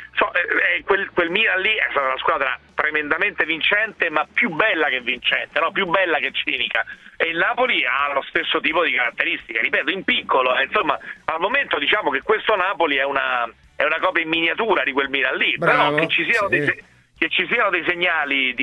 Quel Milan lì è stata una squadra tremendamente vincente, ma più bella che vincente, no? Più bella che cinica. E il Napoli ha lo stesso tipo di caratteristiche, ripeto, in piccolo. Insomma, al momento diciamo che questo Napoli è una copia in miniatura di quel Milan lì. Bravo, però che ci siano dei segnali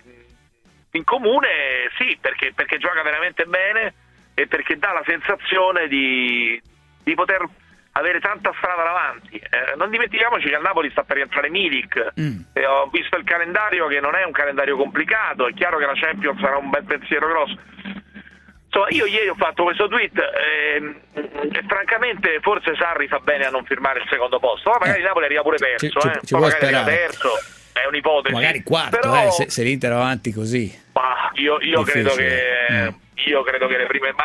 in comune, sì, perché gioca veramente bene e perché dà la sensazione di poter avere tanta strada davanti. Non dimentichiamoci che al Napoli sta per rientrare Milik. Ho visto il calendario, che non è un calendario complicato. È chiaro che la Champions sarà un bel pensiero grosso. Insomma, io ieri ho fatto questo tweet e francamente forse Sarri fa bene a non firmare il secondo posto, ma magari Napoli arriva pure terzo, ci magari arriva terzo, è un'ipotesi, magari quarto, però, se l'Inter va avanti così. Io credo che le prime,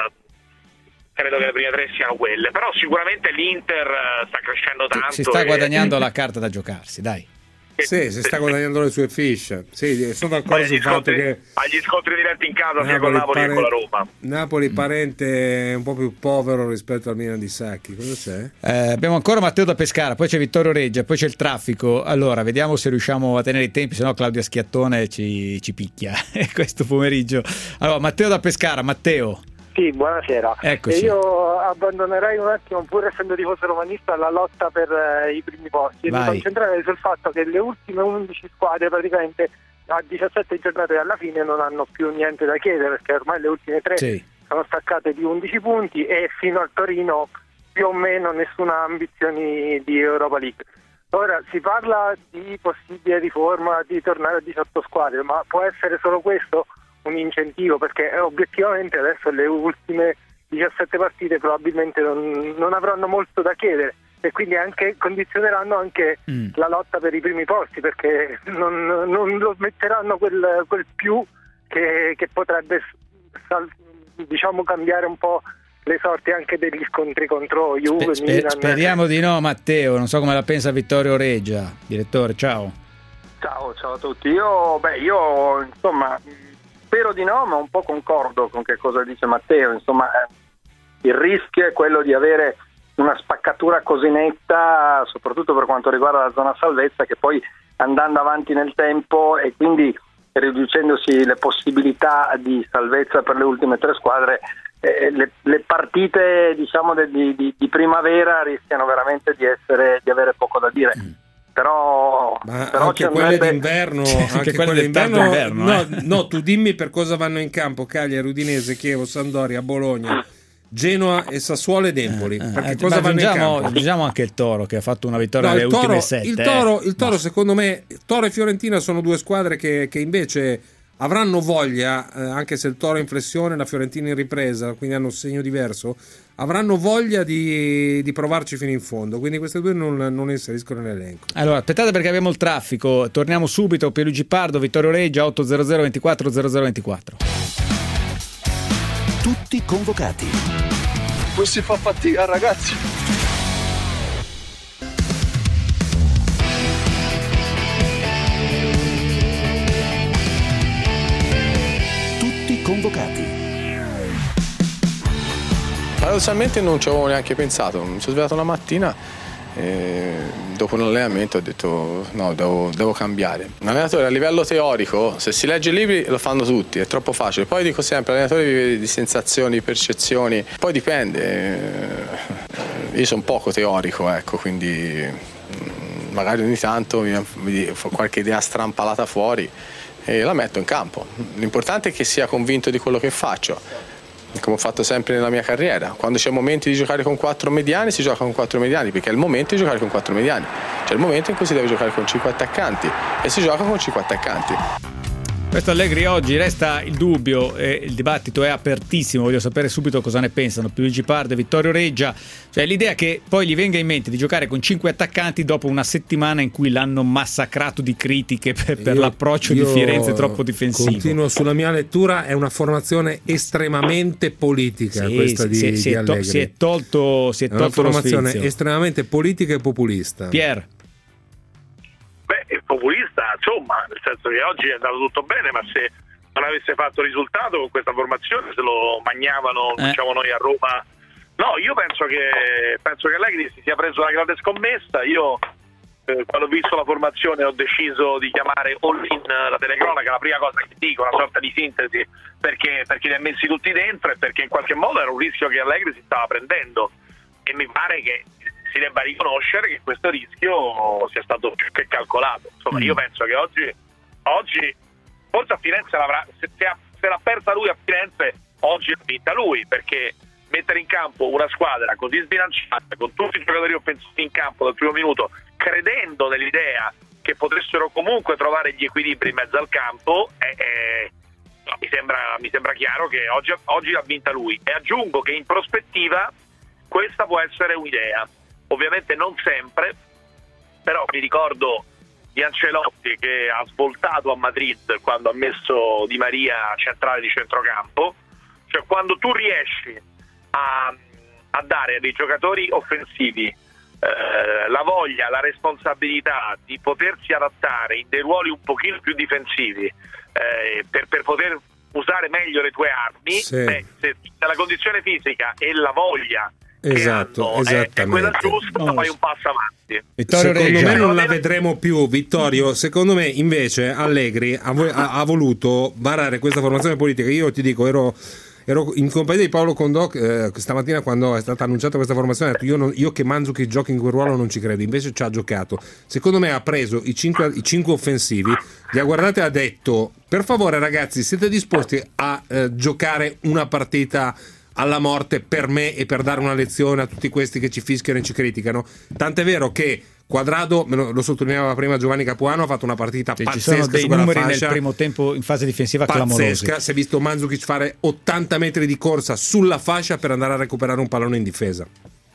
credo che le prime 3 siano quelle, però sicuramente l'Inter sta crescendo tanto, si sta guadagnando la carta da giocarsi, dai. Sì, si sta guadagnando le sue fiche. Sì, sono d'accordo sul fatto che agli scontri diretti in casa sia con Napoli che con la Roma. Napoli parente un po' più povero rispetto al Milan di Sacchi. Cosa c'è? Abbiamo ancora Matteo da Pescara, poi c'è Vittorio Reggia, poi c'è il traffico. Allora, vediamo se riusciamo a tenere i tempi, sennò Claudia Schiattone ci picchia questo pomeriggio. Allora, Matteo da Pescara, Matteo. Sì, buonasera. Eccoci. Io abbandonerei un attimo, pur essendo tifoso romanista, la lotta per i primi posti e mi concentrerei sul fatto che le ultime 11 squadre praticamente a 17 giornate alla fine non hanno più niente da chiedere, perché ormai le ultime 3 sono staccate di 11 punti e fino al Torino più o meno nessuna ambizione di Europa League. Ora si parla di possibile riforma, di tornare a 18 squadre, ma può essere solo questo un incentivo, perché obiettivamente adesso le ultime 17 partite probabilmente non avranno molto da chiedere e quindi anche condizioneranno anche la lotta per i primi posti, perché non lo metteranno quel più che potrebbe diciamo cambiare un po' le sorti anche degli scontri contro Juve, Milan. Speriamo di no, Matteo, non so come la pensa Vittorio Reggia. Direttore, ciao a tutti. Io insomma spero di no, ma un po' concordo con che cosa dice Matteo. Insomma, il rischio è quello di avere una spaccatura così netta, soprattutto per quanto riguarda la zona salvezza, che poi andando avanti nel tempo e quindi riducendosi le possibilità di salvezza per le ultime 3 squadre, le partite diciamo di primavera rischiano veramente di avere poco da dire. Però anche quelle d'inverno, anche quelle d'inverno. No, tu dimmi per cosa vanno in campo Cagliari, Udinese, Chievo, Sampdoria, Bologna, Genoa e Sassuolo ed Empoli. Perché cosa vanno in campo? Diciamo anche il Toro, che ha fatto una vittoria nelle ultime 7. Il Toro secondo me, Toro e Fiorentina sono 2 squadre che invece avranno voglia, anche se il Toro è in flessione, la Fiorentina in ripresa, quindi hanno un segno diverso, avranno voglia di provarci fino in fondo, quindi queste 2 non inseriscono nell'elenco. Allora, aspettate perché abbiamo il traffico, torniamo subito. Pierluigi Pardo, Vittorio Reggia, 800 24 0024. Tutti convocati. Poi si fa fatica, ragazzi. Tutti convocati. Paradossalmente non ci avevo neanche pensato, mi sono svegliato una mattina e dopo un allenamento ho detto no, devo cambiare. Un allenatore a livello teorico, se si legge i libri lo fanno tutti, è troppo facile. Poi dico sempre, l'allenatore vive di sensazioni, percezioni, poi dipende. Io sono poco teorico, ecco, quindi magari ogni tanto mi fa qualche idea strampalata fuori e la metto in campo. L'importante è che sia convinto di quello che faccio, come ho fatto sempre nella mia carriera. Quando c'è momenti di giocare con 4 mediani si gioca con 4 mediani, perché è il momento di giocare con 4 mediani, c'è il momento in cui si deve giocare con 5 attaccanti e si gioca con 5 attaccanti. Questo Allegri oggi resta il dubbio e il dibattito è apertissimo, voglio sapere subito cosa ne pensano Luigi Pardo e Vittorio Reggia, cioè l'idea che poi gli venga in mente di giocare con 5 attaccanti dopo una settimana in cui l'hanno massacrato di critiche per l'approccio di Firenze troppo difensivo. Continuo sulla mia lettura, è una formazione estremamente politica questa di Allegri. Si è tolto è una formazione lo sfizio. Estremamente politica e populista. Pier. Beh, populista, insomma, nel senso che oggi è andato tutto bene, ma se non avesse fatto risultato con questa formazione se lo magnavano, diciamo noi a Roma. No, io penso che Allegri si sia preso una grande scommessa. Io quando ho visto la formazione ho deciso di chiamare all in la telecronaca, la prima cosa che dico, una sorta di sintesi, perché li ha messi tutti dentro e perché in qualche modo era un rischio che Allegri si stava prendendo e mi pare che si debba riconoscere che questo rischio sia stato più che calcolato. Insomma, io penso che oggi forse a Firenze l'avrà, se l'ha persa lui a Firenze, oggi l'ha vinta lui, perché mettere in campo una squadra così sbilanciata, con tutti i giocatori offensivi in campo dal primo minuto, credendo nell'idea che potessero comunque trovare gli equilibri in mezzo al campo, mi sembra chiaro che oggi l'ha vinta lui. E aggiungo che in prospettiva questa può essere un'idea. Ovviamente non sempre, però mi ricordo di Ancelotti che ha svoltato a Madrid quando ha messo Di Maria centrale di centrocampo, cioè quando tu riesci a dare a dei giocatori offensivi la voglia, la responsabilità di potersi adattare in dei ruoli un pochino più difensivi per poter usare meglio le tue armi, se la condizione fisica e la voglia è quella giusta, fai un passo avanti. Secondo me non la vedremo più, Vittorio. Secondo me invece Allegri ha voluto varare questa formazione politica. Io ti dico, ero in compagnia di Paolo Condò stamattina quando è stata annunciata questa formazione, ha detto io che Mandzukic giochi in quel ruolo non ci credo, invece ci ha giocato. Secondo me ha preso i cinque offensivi, li ha guardati e ha detto: per favore ragazzi, siete disposti a giocare una partita alla morte per me e per dare una lezione a tutti questi che ci fischiano e ci criticano? Tant'è vero che Quadrado, lo sottolineava prima Giovanni Capuano, ha fatto una partita pazzesca. Ci sono dei su quella numeri fascia, nel primo tempo in fase difensiva pazzesca. clamorosi. Si è visto Mandzukic fare 80 metri di corsa sulla fascia per andare a recuperare un pallone in difesa.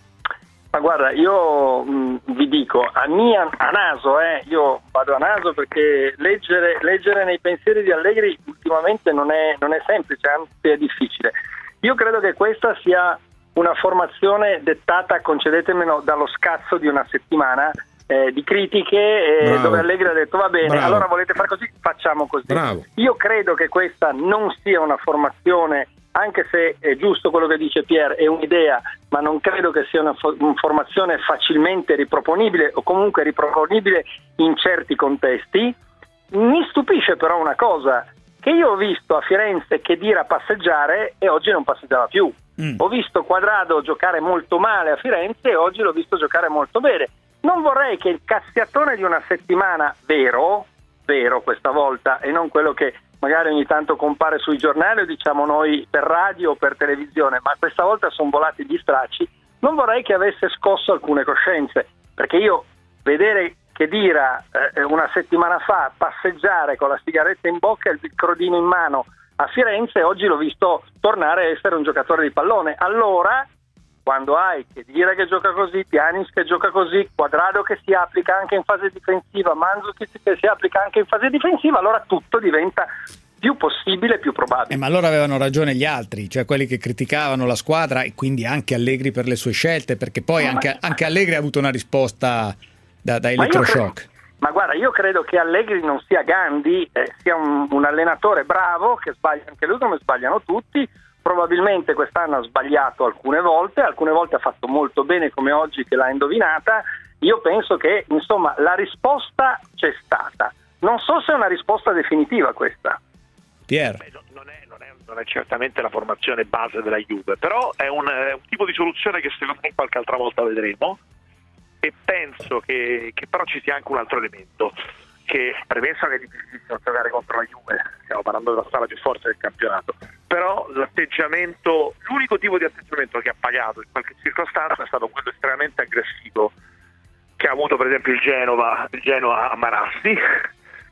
Ma guarda, io vi dico, a naso, io vado a naso perché leggere nei pensieri di Allegri ultimamente non è semplice, anzi è difficile. Io credo che questa sia una formazione dettata, concedetemelo, dallo scazzo di una settimana di critiche dove Allegri ha detto va bene, allora volete fare così, facciamo così. Bravo. Io credo che questa non sia una formazione, anche se è giusto quello che dice Pier, è un'idea, ma non credo che sia una formazione facilmente riproponibile o comunque riproponibile in certi contesti. Mi stupisce però una cosa, che io ho visto a Firenze Khedira passeggiare e oggi non passeggiava più. Ho visto Quadrado giocare molto male a Firenze e oggi l'ho visto giocare molto bene. Non vorrei che il cazziatone di una settimana vero questa volta, e non quello che magari ogni tanto compare sui giornali o diciamo noi per radio o per televisione, ma questa volta sono volati gli stracci, non vorrei che avesse scosso alcune coscienze, perché io vedere Khedira una settimana fa passeggiare con la sigaretta in bocca e il crodino in mano a Firenze, oggi l'ho visto tornare a essere un giocatore di pallone. Allora, quando hai Khedira che gioca così, Pjanic che gioca così, Quadrado che si applica anche in fase difensiva, Mandzukic che si applica anche in fase difensiva, allora tutto diventa più possibile, più probabile. Ma allora avevano ragione gli altri, cioè quelli che criticavano la squadra e quindi anche Allegri per le sue scelte, perché poi anche Allegri ha avuto una risposta da elettroshock. Ma guarda, io credo che Allegri non sia Gandhi, sia un allenatore bravo che sbaglia anche lui come sbagliano tutti. Probabilmente quest'anno ha sbagliato alcune volte ha fatto molto bene come oggi che l'ha indovinata. Io penso che insomma la risposta c'è stata. Non so se è una risposta definitiva questa. Pier. Non è certamente la formazione base della Juve, però è un tipo di soluzione che secondo me qualche altra volta vedremo. E penso che però ci sia anche un altro elemento, che premesso che è difficilissimo giocare contro la Juve, stiamo parlando della squadra più forte del campionato, però l'unico tipo di atteggiamento che ha pagato in qualche circostanza è stato quello estremamente aggressivo che ha avuto per esempio il Genoa a Marassi,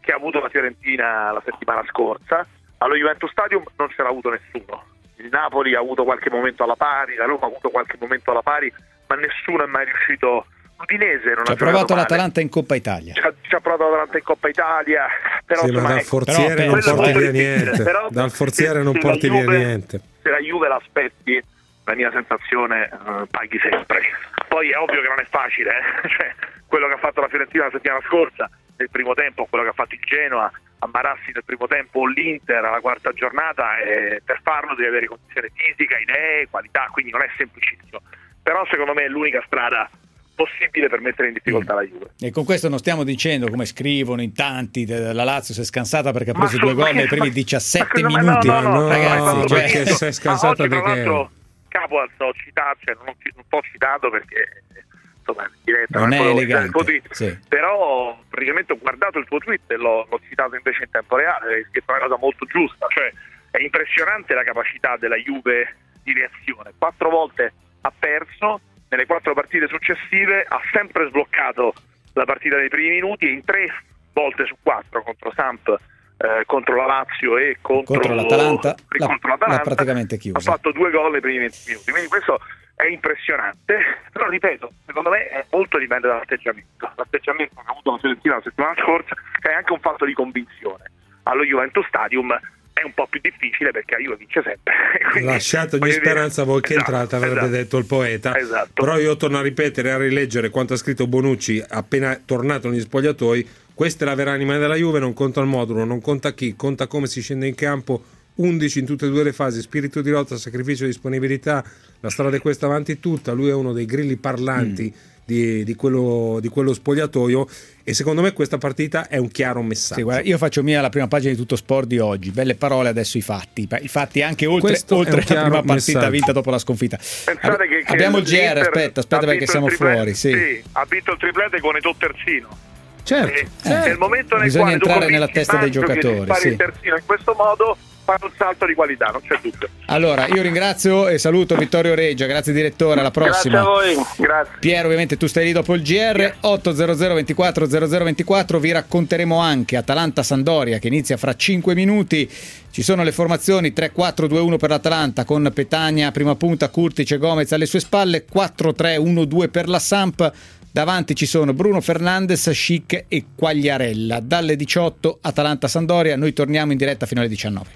che ha avuto la Fiorentina la settimana scorsa. Allo Juventus Stadium non ce l'ha avuto nessuno. Il Napoli ha avuto qualche momento alla pari, la Roma ha avuto qualche momento alla pari, ma nessuno è mai riuscito. L'Udinese non ci ha provato l'Atalanta in Coppa Italia. Ci ha provato l'Atalanta in Coppa Italia, però sì, ma dal forziere non porti via niente. Dal forziere non porti via niente. Se la Juve l'aspetti, la mia sensazione, paghi sempre. Poi è ovvio che non è facile, cioè, quello che ha fatto la Fiorentina la settimana scorsa nel primo tempo, quello che ha fatto il Genoa a Marassi nel primo tempo, o l'Inter alla quarta giornata, e per farlo devi avere condizione fisica, idee, qualità, quindi non è semplicissimo. Però secondo me è l'unica strada possibile per mettere in difficoltà la Juve. E con questo non stiamo dicendo, come scrivono in tanti, la Lazio si è scansata perché ha preso 2 gol nei primi 17 minuti. No, ragazzi, perché si è scansata oggi, perché... tra l'altro, Capuaz ho citato, cioè non ho citato perché insomma in diretta non è elegante, sì. Però praticamente ho guardato il tuo tweet e l'ho citato invece in tempo reale, hai scritto una cosa molto giusta, cioè è impressionante la capacità della Juve di reazione. 4 volte ha perso, nelle 4 partite successive ha sempre sbloccato la partita nei primi minuti, e in 3 volte su 4 contro Samp, contro la Lazio e contro l'Atalanta l'ha praticamente chiusa. Ha fatto 2 gol nei primi 20 minuti, quindi questo è impressionante. Però ripeto, secondo me è molto dipende dall'atteggiamento che ha avuto la Fiorentina la settimana scorsa, che è anche un fatto di convinzione. Allo Juventus Stadium è un po' più difficile perché la Juve vince sempre. Lasciate ogni speranza voi che entrata, avrebbe detto il poeta. Esatto. Però io torno a ripetere e a rileggere quanto ha scritto Bonucci appena tornato negli spogliatoi. Questa è la vera anima della Juve, non conta il modulo, non conta chi, conta come si scende in campo, 11 in tutte e 2 le fasi, spirito di lotta, sacrificio, disponibilità, la strada è questa avanti tutta. Lui è uno dei grilli parlanti di quello spogliatoio, e secondo me questa partita è un chiaro messaggio. Sì, guarda, io faccio mia la prima pagina di Tutto Sport di oggi, belle parole, adesso i fatti anche oltre la prima partita messaggio vinta dopo la sconfitta. Pensate che abbiamo il GR, aspetta perché siamo fuori. Sì, ha vinto il triplete con Eto'o terzino. Certo. Nel momento nel Bisogna quale entrare nella testa dei giocatori, fare il terzino in questo modo, fa un salto di qualità, non c'è dubbio. Allora, io ringrazio e saluto Vittorio Reggia, grazie direttore, alla prossima. Grazie a voi, grazie. Piero, ovviamente tu stai lì dopo il GR. 800 24 0024, vi racconteremo anche Atalanta-Sandoria che inizia fra 5 minuti. Ci sono le formazioni 3-4-2-1 per l'Atalanta con Petagna prima punta, Kurtic e Gomez alle sue spalle, 4-3-1-2 per la Samp. Davanti ci sono Bruno Fernandes, Schick e Quagliarella. Dalle 18 Atalanta-Sandoria, noi torniamo in diretta fino alle 19.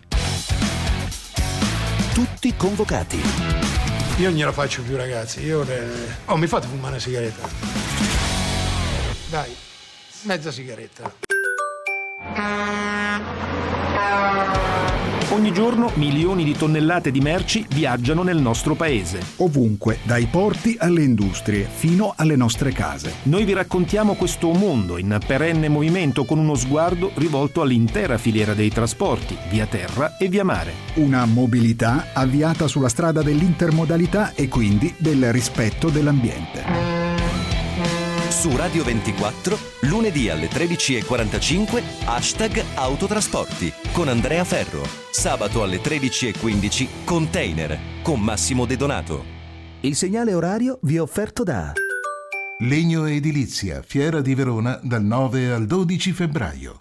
Tutti convocati. Io non gliela faccio più, ragazzi. Mi fate fumare una sigaretta? Dai, mezza sigaretta. Ogni giorno milioni di tonnellate di merci viaggiano nel nostro paese. Ovunque, dai porti alle industrie, fino alle nostre case. Noi vi raccontiamo questo mondo in perenne movimento, con uno sguardo rivolto all'intera filiera dei trasporti, via terra e via mare. Una mobilità avviata sulla strada dell'intermodalità e quindi del rispetto dell'ambiente. Su Radio 24, lunedì alle 13:45, #autotrasporti con Andrea Ferro. Sabato alle 13:15, Container con Massimo De Donato. Il segnale orario vi è offerto da Legno Edilizia, Fiera di Verona, dal 9 al 12 febbraio.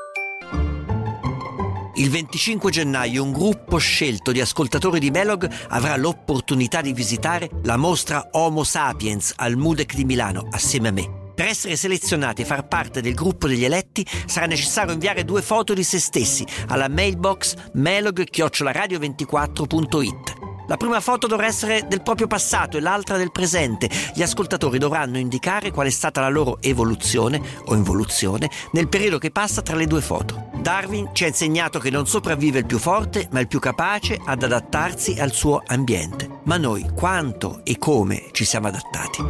Il 25 gennaio un gruppo scelto di ascoltatori di Melog avrà l'opportunità di visitare la mostra Homo Sapiens al MUDEC di Milano assieme a me. Per essere selezionati e far parte del gruppo degli eletti sarà necessario inviare 2 foto di se stessi alla mailbox melog@radio24.it. La prima foto dovrà essere del proprio passato e l'altra del presente. Gli ascoltatori dovranno indicare qual è stata la loro evoluzione o involuzione nel periodo che passa tra le 2 foto. Darwin ci ha insegnato che non sopravvive il più forte, ma il più capace ad adattarsi al suo ambiente. Ma noi quanto e come ci siamo adattati?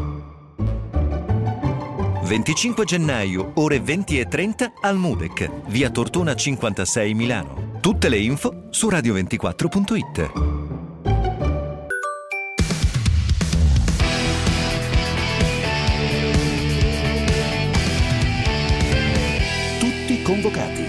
25 gennaio, ore 20:30 al MUDEC, via Tortona 56 Milano. Tutte le info su radio24.it. Tutti convocati.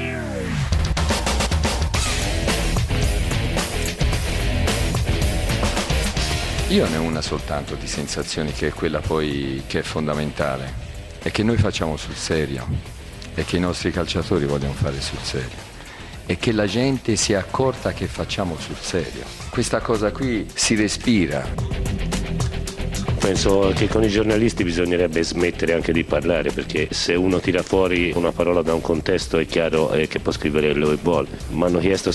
Io ne ho una soltanto di sensazioni, che è quella poi che è fondamentale, e che noi facciamo sul serio. è che i nostri calciatori vogliono fare sul serio e che la gente sia accorta che facciamo sul serio. Questa cosa qui si respira. Penso che con i giornalisti bisognerebbe smettere anche di parlare, perché se uno tira fuori una parola da un contesto è chiaro che può scrivere quello che vuole. Mi hanno chiesto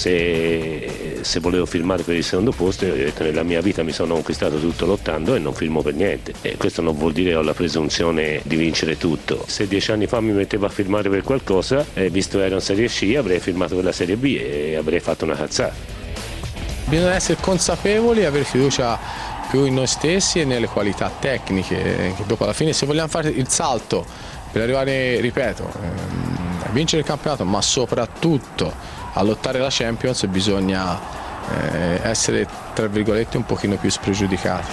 se volevo firmare per il secondo posto e ho detto: nella mia vita mi sono conquistato tutto lottando e non firmo per niente. E questo non vuol dire che ho la presunzione di vincere tutto. Se 10 anni fa mi mettevo a firmare per qualcosa, visto che ero in Serie C, avrei firmato per la Serie B e avrei fatto una cazzata. Bisogna essere consapevoli e avere fiducia più in noi stessi e nelle qualità tecniche, che dopo alla fine, se vogliamo fare il salto per arrivare, ripeto, a vincere il campionato, ma soprattutto a lottare la Champions, bisogna essere, tra virgolette, un pochino più spregiudicati.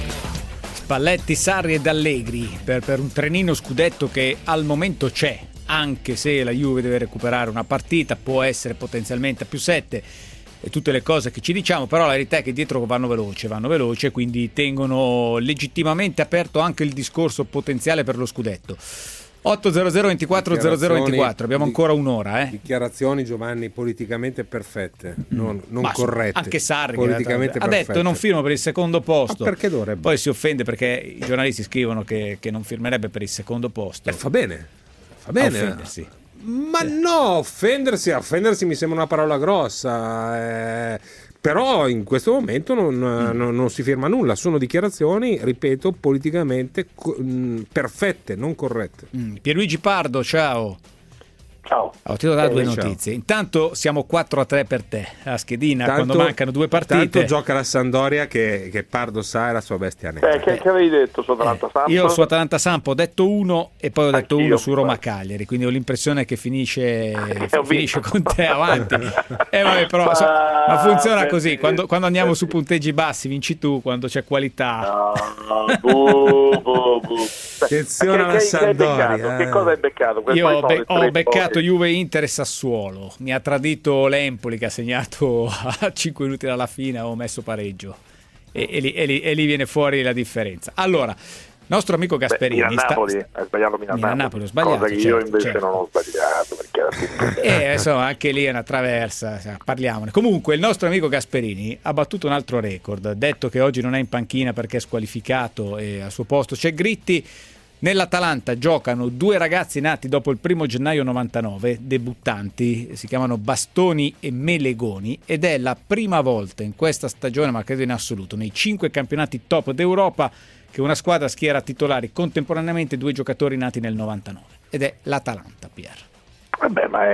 Spalletti, Sarri ed Allegri per un trenino scudetto che al momento c'è, anche se la Juve deve recuperare una partita, può essere potenzialmente a +7 e tutte le cose che ci diciamo, però la verità è che dietro vanno veloce, quindi tengono legittimamente aperto anche il discorso potenziale per lo scudetto. 800 24 0024, abbiamo ancora un'ora. Dichiarazioni, Giovanni, politicamente perfette, non corrette. Anche Sarri politicamente ha detto non firmo per il secondo posto. Ma perché dovrebbe? Poi si offende perché i giornalisti scrivono che non firmerebbe per il secondo posto. Fa bene. Offendersi. Ma no, offendersi mi sembra una parola grossa, però in questo momento non si firma nulla, sono dichiarazioni, ripeto, politicamente perfette, non corrette. Pierluigi Pardo, ciao. Ciao. Ti devo dare due notizie. Intanto siamo 4-3 per te a schedina, quando mancano 2 partite. Tanto gioca la Sampdoria che Pardo sa è la sua bestia nera. Che avevi detto su Atalanta Samp? Io su Atalanta Samp ho detto 1 e poi ho detto 1 su Roma Cagliari, quindi ho l'impressione che finisce con te avanti. Vabbè, però ma funziona così, quando andiamo su punteggi bassi vinci tu, quando c'è qualità. Attenzione alla Sampdoria. Che cosa hai beccato? Io ho beccato Juve, Inter e Sassuolo. Mi ha tradito l'Empoli che ha segnato a 5 minuti dalla fine, ho messo pareggio e lì viene fuori la differenza. Allora, nostro amico Gasperini Napoli, hai sbagliato Milan-Napoli, ho sbagliato, cosa che io invece non ho sbagliato, perché era insomma anche lì è una traversa, parliamone. Comunque il nostro amico Gasperini ha battuto un altro record, detto che oggi non è in panchina perché è squalificato e al suo posto c'è Gritti. Nell'Atalanta giocano 2 ragazzi nati dopo il 1 gennaio 99, debuttanti, si chiamano Bastoni e Melegoni, ed è la prima volta in questa stagione, ma credo in assoluto, nei 5 campionati top d'Europa, che una squadra schiera titolari contemporaneamente 2 giocatori nati nel 99, ed è l'Atalanta, Pier. Vabbè, ma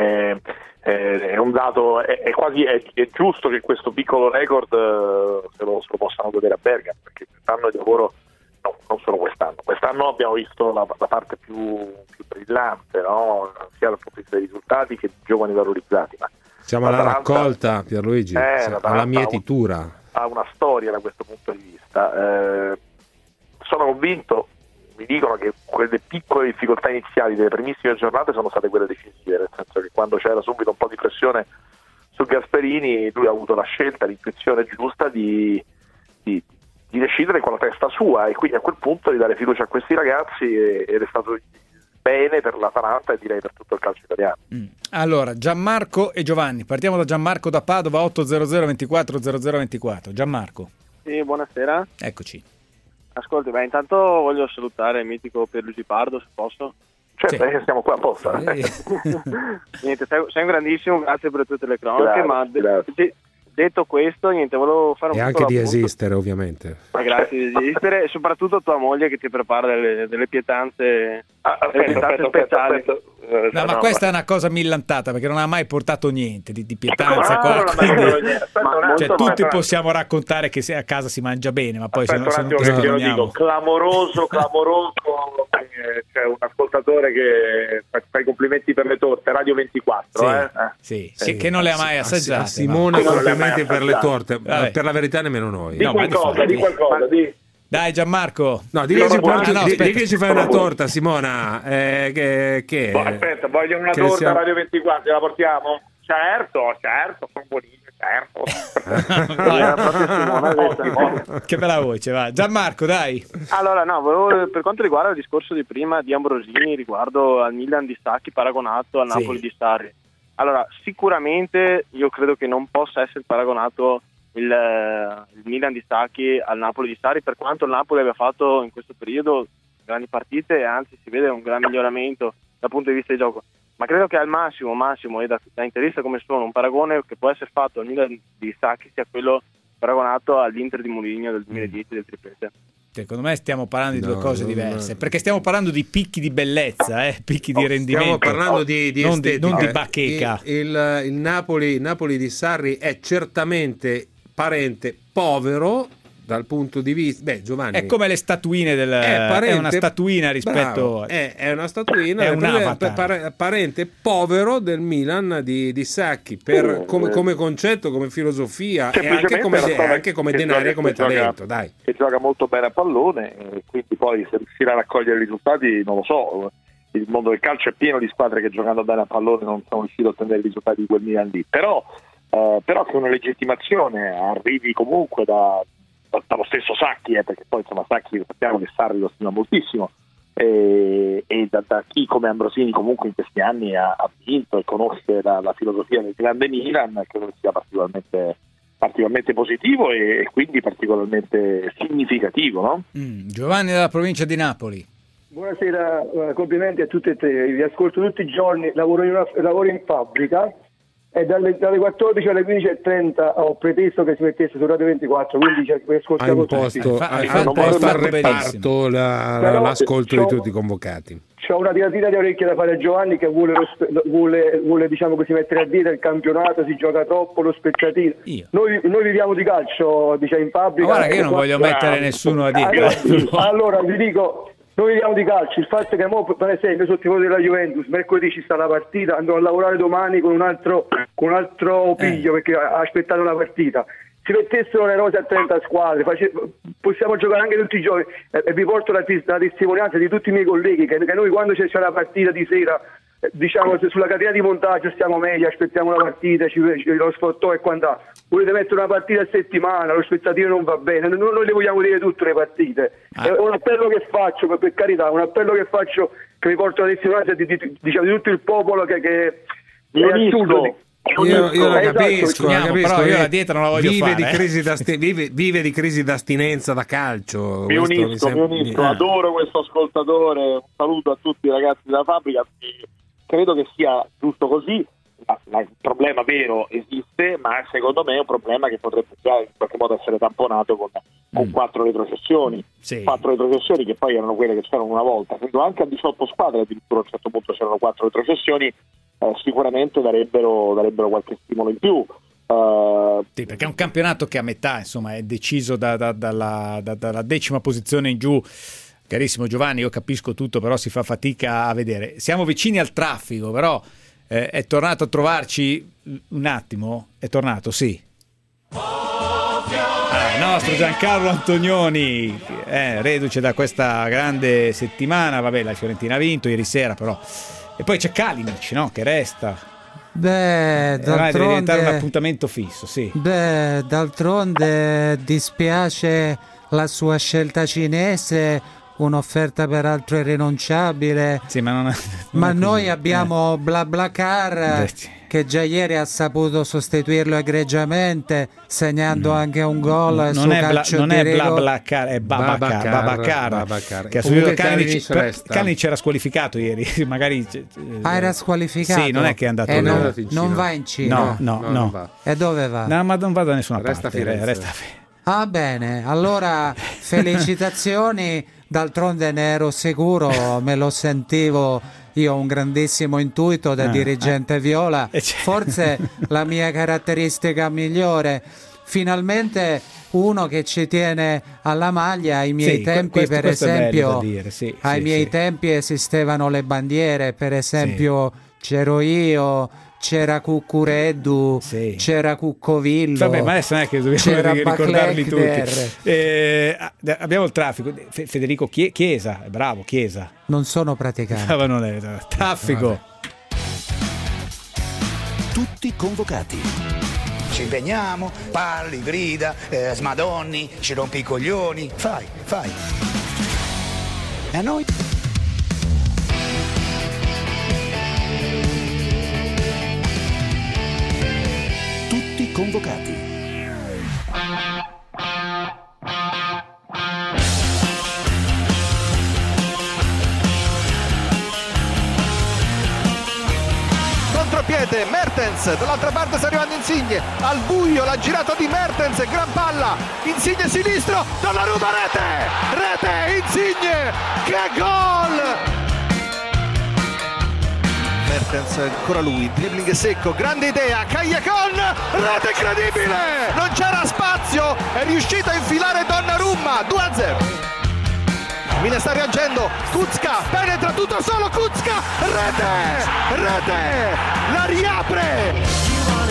è un dato, è quasi è giusto che questo piccolo record se lo possano godere a Bergamo, perché quest'anno di lavoro, no, non solo quest'anno abbiamo visto la parte più brillante, no? Sia dal punto di vista dei risultati che di giovani valorizzati. Ma siamo alla raccolta, Pierluigi, alla mietitura. Ha una storia da questo punto di vista. Sono convinto, mi dicono che quelle piccole difficoltà iniziali delle primissime giornate sono state quelle decisive, nel senso che quando c'era subito un po' di pressione su Gasperini, lui ha avuto la scelta, l'intuizione giusta di decidere con la testa sua, e quindi a quel punto di dare fiducia a questi ragazzi, ed è stato bene per l'Atalanta e direi per tutto il calcio italiano. Allora, Gianmarco e Giovanni, partiamo da Gianmarco da Padova, 800 24 0024. Gianmarco. Sì, buonasera. Eccoci. Ascolti, intanto voglio salutare il mitico Pierluigi Pardo, se posso. Certo, siamo qua apposta. Niente, sei un grandissimo, grazie per tutte le cronache, grazie. Detto questo, niente, volevo fare un e anche di esistere, ovviamente. Ma grazie di esistere, e soprattutto tua moglie che ti prepara delle pietanze, speciali. No, ma questa è una cosa millantata, perché non ha mai portato niente di pietanza. Tutti possiamo raccontare che a casa si mangia bene, ma poi se non dico clamoroso. C'è un ascoltatore che fa i complimenti per le torte, Radio 24, sì, che non le ha mai assaggiate. Simone, complimenti per le torte. Vabbè. Per la verità nemmeno noi. Di qualcosa. Dai Gianmarco, no, di che ci fai una torta, Simona, che aspetta, voglio una torta Radio 24, la portiamo? Certo, sono buonissime, Che bella voce, va. Gianmarco, dai. Allora, no, per quanto riguarda il discorso di prima di Ambrosini riguardo al Milan di Sacchi paragonato al Napoli di Sarri. Allora, sicuramente io credo che non possa essere paragonato il Milan di Sacchi al Napoli di Sarri, per quanto il Napoli abbia fatto in questo periodo grandi partite e anzi si vede un gran miglioramento dal punto di vista di gioco. Ma credo che al massimo e da interista come sono, un paragone che può essere fatto al Milan di Sacchi sia quello paragonato all'Inter di Mourinho del 2010 del triplete. Secondo me stiamo parlando di due cose diverse, perché stiamo parlando di picchi di bellezza, picchi di rendimento. Stiamo parlando di estetica. Non di bacheca. Il Napoli di Sarri è certamente parente povero dal punto di vista Giovanni è come le statuine è una statuina rispetto è una statuina, è un avatar. Parente povero del Milan di Sacchi come concetto, come filosofia e anche come denaro e come talento, dai. Che gioca molto bene a pallone e quindi poi se riuscirà a raccogliere i risultati non lo so. Il mondo del calcio è pieno di squadre che giocando bene a pallone non sono riusciti a ottenere i risultati di quel Milan lì, però che una legittimazione arrivi comunque dallo stesso Sacchi, perché poi insomma Sacchi sappiamo che Sarri lo stima moltissimo e da chi come Ambrosini comunque in questi anni ha vinto e conosce la filosofia del grande Milan, credo che sia particolarmente positivo e quindi particolarmente significativo, no? Giovanni dalla provincia di Napoli. Buonasera, complimenti a tutti e tre, vi ascolto tutti i giorni, lavoro in fabbrica e dalle 14 alle 15:30 ho preteso che si mettesse su Radio 24, quindi ascoltiamo tutti. Hai imposto al reparto l'ascolto di tutti i convocati. C'ho una tiratina di orecchie da fare a Giovanni che vuole diciamo così mettere a dieta il campionato, si gioca troppo, lo spezzatino. Noi viviamo di calcio, diciamo in fabbrica. Ma guarda che io non voglio mettere nessuno a dieta. Allora vi dico, noi viviamo di calcio, il fatto è che per esempio sono tifoso della Juventus, mercoledì ci sta la partita, andrò a lavorare domani con un altro piglio perché ha aspettato una partita. Si mettessero le rose a 30 squadre, possiamo giocare anche tutti i giorni e vi porto la testimonianza di tutti i miei colleghi che noi quando c'è la partita di sera, diciamo sulla catena di montaggio stiamo meglio, aspettiamo la partita, lo sfottò e quant'altro. Volete mettere una partita a settimana, lo spezzatino non va bene, noi le vogliamo dire tutte le partite. È un appello che faccio, per carità, un appello che faccio che mi porto la testimonianza di tutto il popolo che è assurdo. Io la capisco, però io la dieta non la voglio vive fare. Vive di crisi d'astinenza da calcio. Mi unisco, adoro questo ascoltatore, un saluto a tutti i ragazzi della fabbrica, credo che sia giusto così. Il problema vero esiste, ma secondo me è un problema che potrebbe già in qualche modo essere tamponato con 4 retrocessioni, 4 retrocessioni che poi erano quelle che c'erano una volta, credo anche a 18 squadre addirittura a un certo punto c'erano 4 retrocessioni, sicuramente darebbero qualche stimolo in più. Sì, perché è un campionato che a metà insomma è deciso dalla 10ª posizione in giù. Carissimo Giovanni, io capisco tutto, però si fa fatica a vedere. Siamo vicini al traffico, però è tornato a trovarci un attimo? È tornato, sì. Il nostro Giancarlo Antonioni, reduce da questa grande settimana. Vabbè, la Fiorentina ha vinto ieri sera, però. E poi c'è Kalinic, no? Che resta. Beh, deve diventare un appuntamento fisso, sì. Beh, d'altronde dispiace la sua scelta cinese. Un'offerta peraltro irrinunciabile, sì, ma noi abbiamo BlaBlaCar che già ieri ha saputo sostituirlo egregiamente segnando anche un gol su calcio non di è rigore. BlaBlaCar, è Babacar che ha subito Kalinic era squalificato ieri. Magari era squalificato? Sì, non è che è andato non va in Cina. No. E dove va? No, ma non va da nessuna Resta parte. Resta Ah, bene, allora felicitazioni. D'altronde ne ero sicuro, me lo sentivo, io ho un grandissimo intuito da dirigente viola, forse la mia caratteristica migliore. Finalmente uno che ci tiene alla maglia. Ai miei tempi, per esempio, ai miei tempi esistevano le bandiere, per esempio c'ero io, c'era Cuccureddu, c'era Cuccovillo. Vabbè, ma adesso non è che dobbiamo ricordarli tutti. Abbiamo il traffico. Federico Chiesa, bravo Chiesa. Non sono praticante. Non è traffico. Tutti convocati. ci impegniamo, parli, grida, smadonni, ci rompi i coglioni, fai. E a noi? Tutti convocati. Contropiede, Mertens, dall'altra parte sta arrivando Insigne, al buio la girata di Mertens, gran palla, Insigne sinistro, Donnarumma, rete, Insigne, che gol! Mertens, ancora lui, dribbling secco, grande idea, Callejon, rete incredibile! Non c'era spazio, è riuscito a infilare Donnarumma, 2-0. Milan sta reagendo, Kucka, penetra tutto solo, Kucka, rete, la riapre!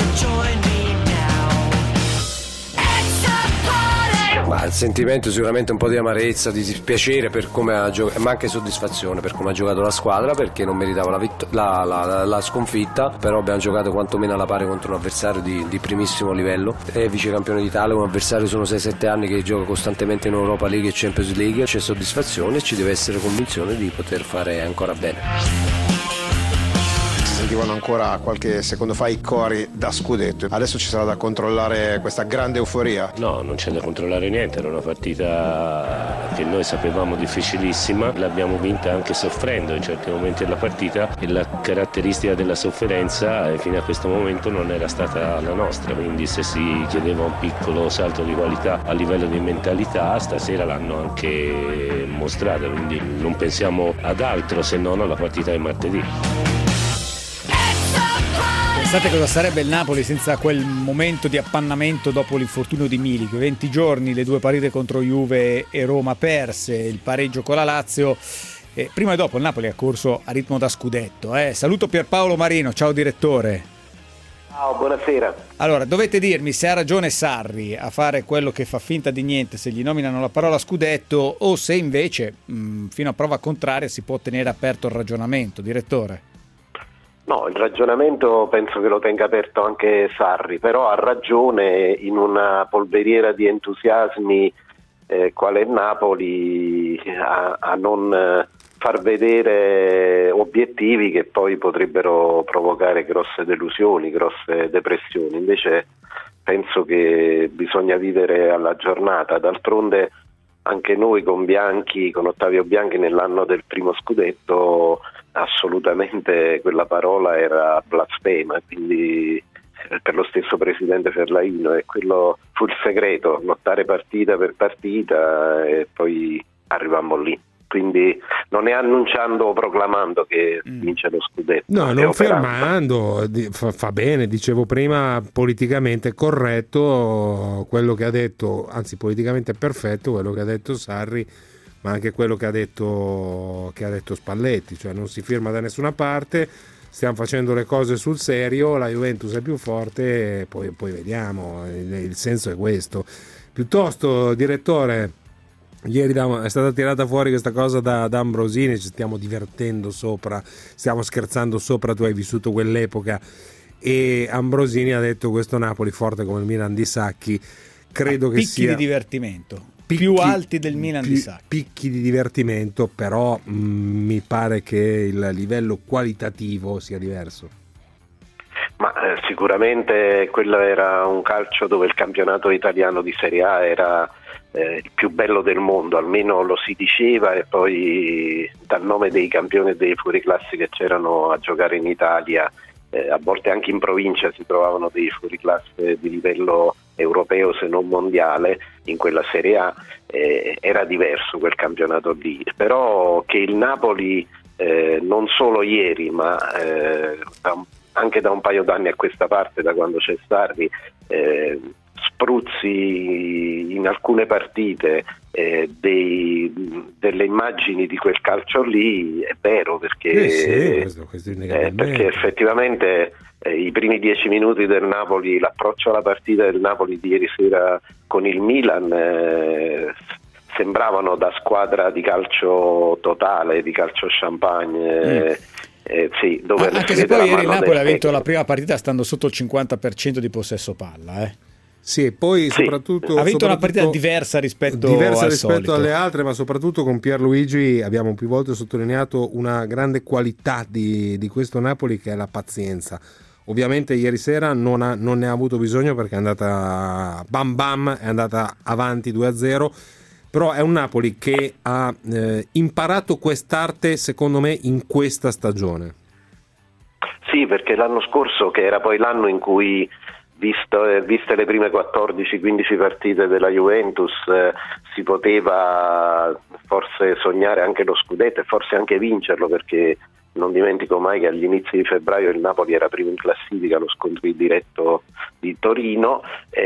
Ma il sentimento sicuramente un po' di amarezza, di dispiacere per come ha giocato, ma anche soddisfazione per come ha giocato la squadra, perché non meritava la sconfitta, però abbiamo giocato quantomeno alla pari contro un avversario di primissimo livello, è vice campione d'Italia, un avversario sono 6-7 anni che gioca costantemente in Europa League e Champions League, c'è soddisfazione e ci deve essere convinzione di poter fare ancora bene. Sentivano ancora qualche secondo fa i cori da scudetto, adesso ci sarà da controllare questa grande euforia? No, non c'è da controllare niente, era una partita che noi sapevamo difficilissima, l'abbiamo vinta anche soffrendo in certi momenti della partita e la caratteristica della sofferenza fino a questo momento non era stata la nostra, quindi se si chiedeva un piccolo salto di qualità a livello di mentalità stasera l'hanno anche mostrata, quindi non pensiamo ad altro se non alla partita di martedì. Pensate cosa sarebbe il Napoli senza quel momento di appannamento dopo l'infortunio di Milik, 20 giorni, le due partite contro Juve e Roma perse, il pareggio con la Lazio, e prima e dopo il Napoli ha corso a ritmo da scudetto. Saluto Pierpaolo Marino, ciao direttore. Ciao, buonasera. Allora, dovete dirmi se ha ragione Sarri a fare quello che fa finta di niente se gli nominano la parola scudetto o se invece, fino a prova contraria, si può tenere aperto il ragionamento, direttore. No, il ragionamento penso che lo tenga aperto anche Sarri, però ha ragione in una polveriera di entusiasmi quale Napoli a non far vedere obiettivi che poi potrebbero provocare grosse delusioni, grosse depressioni. Invece penso che bisogna vivere alla giornata, d'altronde anche noi con Ottavio Bianchi nell'anno del primo scudetto assolutamente quella parola era blasfema, quindi per lo stesso presidente Ferlaino, e quello fu il segreto, lottare partita per partita e poi arrivammo lì. Quindi non è annunciando o proclamando che vince lo scudetto. No, non fermando, fa bene, dicevo prima, politicamente corretto quello che ha detto, anzi politicamente perfetto quello che ha detto Sarri, ma anche quello che ha detto Spalletti, cioè non si firma da nessuna parte, stiamo facendo le cose sul serio, la Juventus è più forte, poi vediamo, il senso è questo. Piuttosto, direttore, ieri è stata tirata fuori questa cosa da Ambrosini, ci stiamo divertendo sopra, stiamo scherzando sopra, tu hai vissuto quell'epoca, e Ambrosini ha detto questo Napoli forte come il Milan di Sacchi, credo che sia... Picchi di divertimento. Più alti del Milan di Sacchi. Picchi di divertimento, però mi pare che il livello qualitativo sia diverso. Ma sicuramente quello era un calcio dove il campionato italiano di Serie A era il più bello del mondo, almeno lo si diceva, e poi dal nome dei campioni e dei fuoriclassi che c'erano a giocare in Italia, a volte anche in provincia si trovavano dei fuoriclasse di livello europeo se non mondiale in quella Serie A, era diverso quel campionato lì, però che il Napoli non solo ieri ma anche da un paio d'anni a questa parte, da quando c'è Sarri, spruzzi in alcune partite delle immagini di quel calcio lì è vero, perché perché effettivamente i primi 10 minuti del Napoli, l'approccio alla partita del Napoli di ieri sera con il Milan sembravano da squadra di calcio totale, di calcio champagne, sì, dove anche se poi ieri il Napoli ha vinto la prima partita stando sotto il 50% di possesso palla. Sì, poi soprattutto ha vinto una partita diversa rispetto alle altre, ma soprattutto con Pierluigi abbiamo più volte sottolineato una grande qualità di questo Napoli, che è la pazienza. Ovviamente ieri sera non ne ha avuto bisogno, perché è andata bam bam, è andata avanti 2-0, però è un Napoli che ha imparato quest'arte, secondo me, in questa stagione. Sì, perché l'anno scorso, che era poi l'anno in cui, viste le prime 14-15 partite della Juventus, si poteva forse sognare anche lo scudetto e forse anche vincerlo, perché non dimentico mai che agli inizi di febbraio il Napoli era primo in classifica allo scontro diretto di Torino,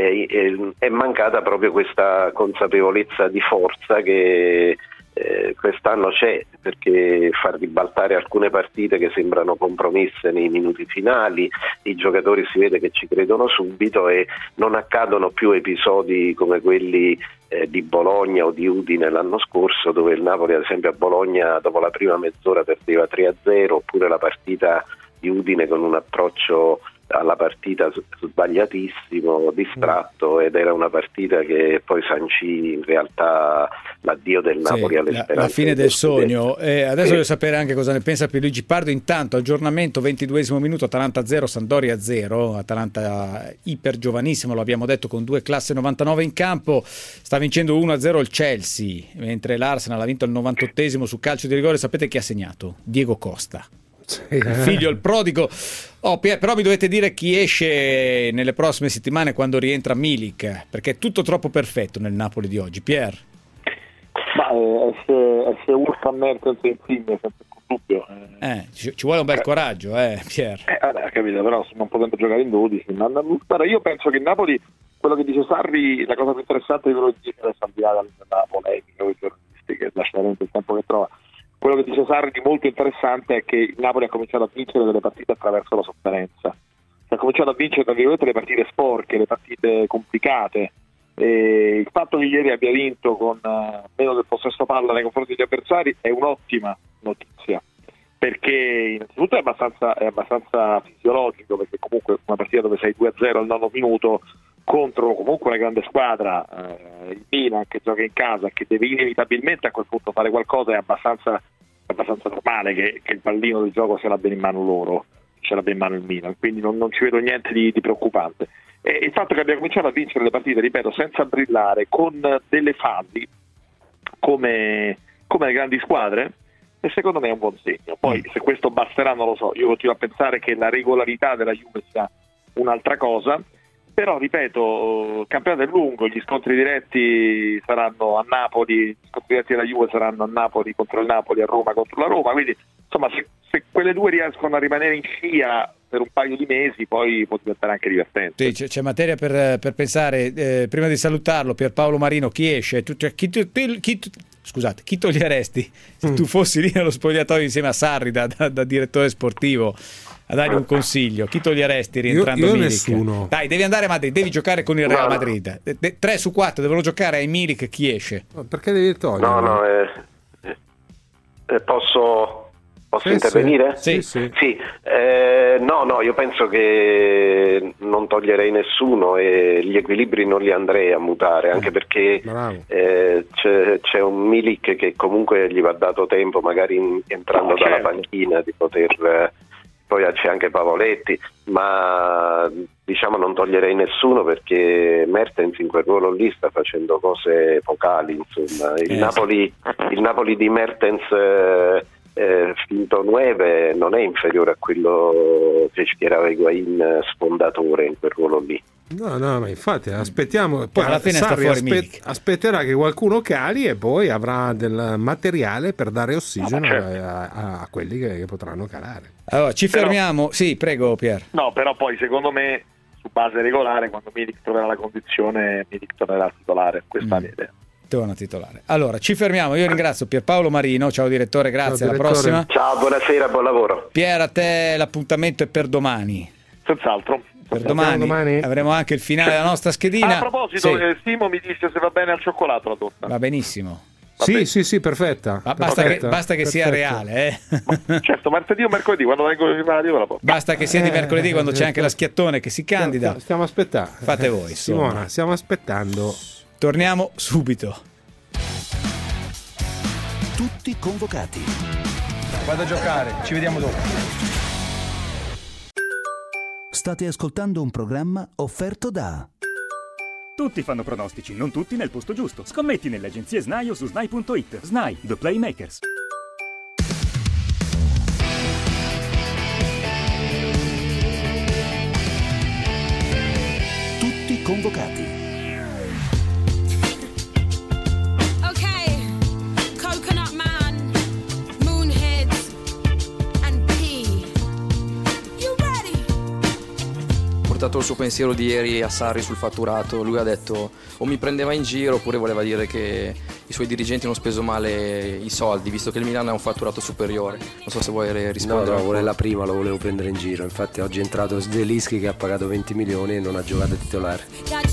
è mancata proprio questa consapevolezza di forza che quest'anno c'è, perché far ribaltare alcune partite che sembrano compromesse nei minuti finali, i giocatori si vede che ci credono subito e non accadono più episodi come quelli di Bologna o di Udine l'anno scorso, dove il Napoli ad esempio a Bologna dopo la prima mezz'ora perdeva 3-0, oppure la partita di Udine con un approccio alla partita sbagliatissimo, distratto, ed era una partita che poi sancì in realtà l'addio del Napoli alle speranze. La fine del sogno. Adesso voglio sapere anche cosa ne pensa Pierluigi Pardo. Intanto aggiornamento, 22esimo minuto, Atalanta 0, Sampdoria 0, Atalanta iper giovanissimo, lo abbiamo detto, con 2 classe 99 in campo, sta vincendo 1-0 il Chelsea, mentre l'Arsenal ha vinto al 98esimo su calcio di rigore. Sapete chi ha segnato? Diego Costa. Il figlio, il prodigo. Però mi dovete dire chi esce nelle prossime settimane quando rientra Milik, perché è tutto troppo perfetto nel Napoli di oggi. Pier? Ma esce Wolfgang Mertens Insigne, senza dubbio. Ci vuole un bel coraggio, Pier. Vabbè, capito, però non potendo giocare in 12. Guarda, io penso che il Napoli, quello che dice Sarri, la cosa più interessante di quello che dice, adesso al di là dalla polemica con i giornalisti che lascia veramente il tempo che trova, quello che dice Sarri di molto interessante è che il Napoli ha cominciato a vincere delle partite attraverso la sofferenza, ha cominciato a vincere tra virgolette le partite sporche, le partite complicate, e il fatto che ieri abbia vinto con meno del possesso palla nei confronti degli avversari è un'ottima notizia, perché innanzitutto è abbastanza fisiologico, perché comunque una partita dove sei 2-0 al 9° minuto contro comunque una grande squadra, il Milan, che gioca in casa, che deve inevitabilmente a quel punto fare qualcosa, è abbastanza normale che il pallino del gioco ce l'abbia in mano loro, ce l'abbia in mano il Milan, quindi non ci vedo niente di preoccupante. E il fatto che abbia cominciato a vincere le partite, ripeto, senza brillare, con delle fasi come le grandi squadre, e secondo me è un buon segno. Poi se questo basterà non lo so, io continuo a pensare che la regolarità della Juve sia un'altra cosa, però ripeto, il campionato è lungo, gli scontri diretti saranno a Napoli, gli scontri diretti della Juve saranno a Napoli contro il Napoli, a Roma contro la Roma, quindi insomma se quelle due riescono a rimanere in scia per un paio di mesi, poi può diventare anche divertente. Sì, c'è materia per pensare. Prima di salutarlo, Pierpaolo Marino, chi esce? Chi toglieresti se tu fossi lì nello spogliatoio insieme a Sarri da direttore sportivo a dargli un consiglio? Chi toglieresti rientrando Milik? Nessuno. Dai, devi andare a Madrid, devi giocare con il Real Madrid. 3 su 4 devono giocare ai Milik. Chi esce? Perché devi togliere? Posso intervenire? Sì. No, io penso che non toglierei nessuno e gli equilibri non li andrei a mutare, anche perché c'è un Milik che comunque gli va dato tempo, magari entrando dalla panchina, di poter... Poi c'è anche Pavoletti, ma diciamo non toglierei nessuno, perché Mertens in quel ruolo lì sta facendo cose epocali, insomma. Il Napoli di Mertens finto 9 non è inferiore a quello che schierava Higuain sfondatore in quel ruolo lì. No, ma infatti aspettiamo, poi alla fine Sarri sta fuori aspetterà che qualcuno cali e poi avrà del materiale per dare ossigeno a quelli che potranno calare. Allora ci fermiamo. Sì, prego Pier. No, però poi secondo me su base regolare, quando Milik troverà la condizione, Milik tornerà a titolare, questa è l'idea. Torna titolare. Allora ci fermiamo, io ringrazio Pierpaolo Marino, ciao direttore, grazie, alla prossima. Ciao, buonasera, buon lavoro. Pier, a te l'appuntamento è per domani. Senz'altro. Per domani avremo anche il finale della nostra schedina. A proposito, Simo mi dice se va bene al cioccolato la torta. Va benissimo. Sì, perfetta. Basta che sia reale. Certo, martedì o mercoledì, quando vengo in radio la basta che sia di mercoledì, quando c'è anche la Schiattone che si candida. Stiamo aspettando. Fate voi, insomma. Simona, stiamo aspettando. Torniamo subito. Tutti convocati. Vado a giocare, ci vediamo dopo. State ascoltando un programma offerto da... Tutti fanno pronostici, non tutti nel posto giusto. Scommetti nelle agenzie SNAI o su SNAI.it. SNAI, The Playmakers. Tutti convocati. Il suo pensiero di ieri a Sarri sul fatturato. Lui ha detto o mi prendeva in giro oppure voleva dire che i suoi dirigenti hanno speso male i soldi, visto che il Milan ha un fatturato superiore. Non so se vuoi rispondere. No, la prima lo volevo prendere in giro. Infatti oggi è entrato Zielinski che ha pagato 20 milioni e non ha giocato titolare.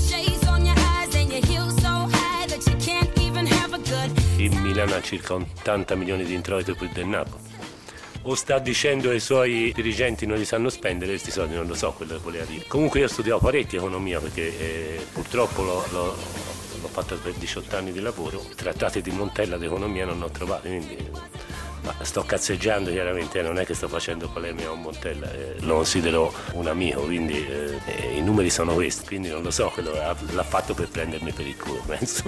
Il Milan ha circa 80 milioni di introito più del Napoli. O sta dicendo ai suoi dirigenti non li sanno spendere questi soldi, non lo so quello che voleva dire. Comunque io studiavo parecchio economia perché purtroppo l'ho fatto per 18 anni di lavoro. Trattati di Montella d'economia non ho trovato, quindi sto cazzeggiando chiaramente, non è che sto facendo polemica con Montella, lo considero un amico, quindi i numeri sono questi, quindi non lo so, quello l'ha fatto per prendermi per il culo, penso.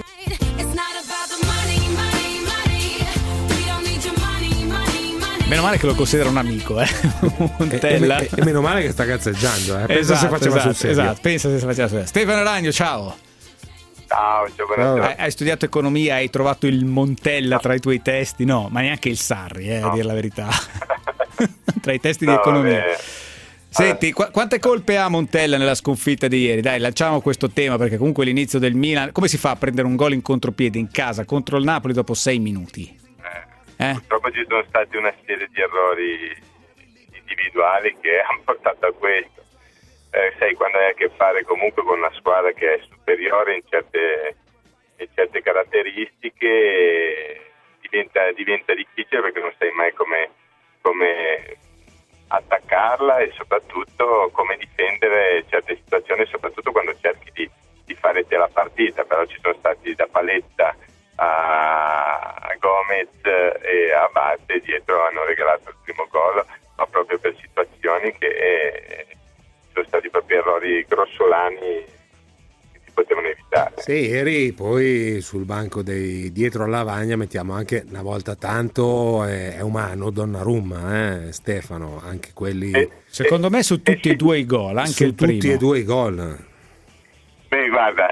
Meno male che lo considera un amico, Montella. E meno male che sta cazzeggiando, Pensa se faceva sul serio. Esatto, pensa se faceva sul serio. Stefano Ragno, ciao. Ciao, buonasera. Hai studiato economia, hai trovato il Montella tra i tuoi testi? No, ma neanche il Sarri, a dire la verità. Tra i testi di economia. Vabbè. Senti, quante colpe ha Montella nella sconfitta di ieri? Dai, lanciamo questo tema, perché comunque l'inizio del Milan... Come si fa a prendere un gol in contropiede in casa contro il Napoli dopo 6 minuti? Purtroppo ci sono stati una serie di errori individuali che hanno portato a questo. Sai, quando hai a che fare comunque con una squadra che è superiore in certe caratteristiche, diventa difficile perché non sai mai come attaccarla e soprattutto come difendere certe situazioni, soprattutto quando cerchi di fare te la partita. Però ci sono stati da Paletta a Gomez e a Abate, dietro hanno regalato il primo gol, ma proprio per situazioni che sono stati proprio errori grossolani che si potevano evitare. Sì, ieri poi sul banco dietro alla lavagna mettiamo anche, una volta tanto è umano, Donnarumma, Stefano, anche quelli secondo me su tutti e due i gol, anche il primo. Tutti e due i gol. Beh, guarda,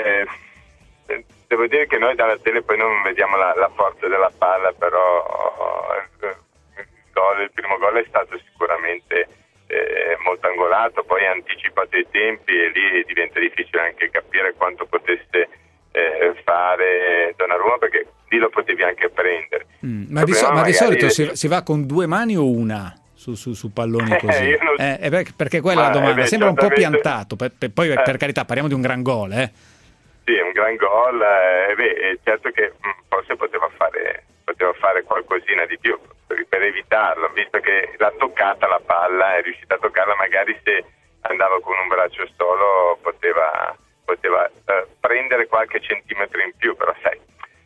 devo dire che noi dalla tele poi non vediamo la forza della palla, però il primo gol è stato sicuramente molto angolato, poi ha anticipato i tempi e lì diventa difficile anche capire quanto potesse fare Donnarumma, perché lì lo potevi anche prendere. Ma di solito si va con due mani o una? Su palloni così? Perché quella è la domanda, sembra un po' piantato, poi per carità parliamo di un gran gol, Sì, un gran gol, certo che forse poteva fare qualcosina di più per evitarlo, visto che l'ha toccata la palla, è riuscita a toccarla, magari se andava con un braccio solo poteva prendere qualche centimetro in più, però sai,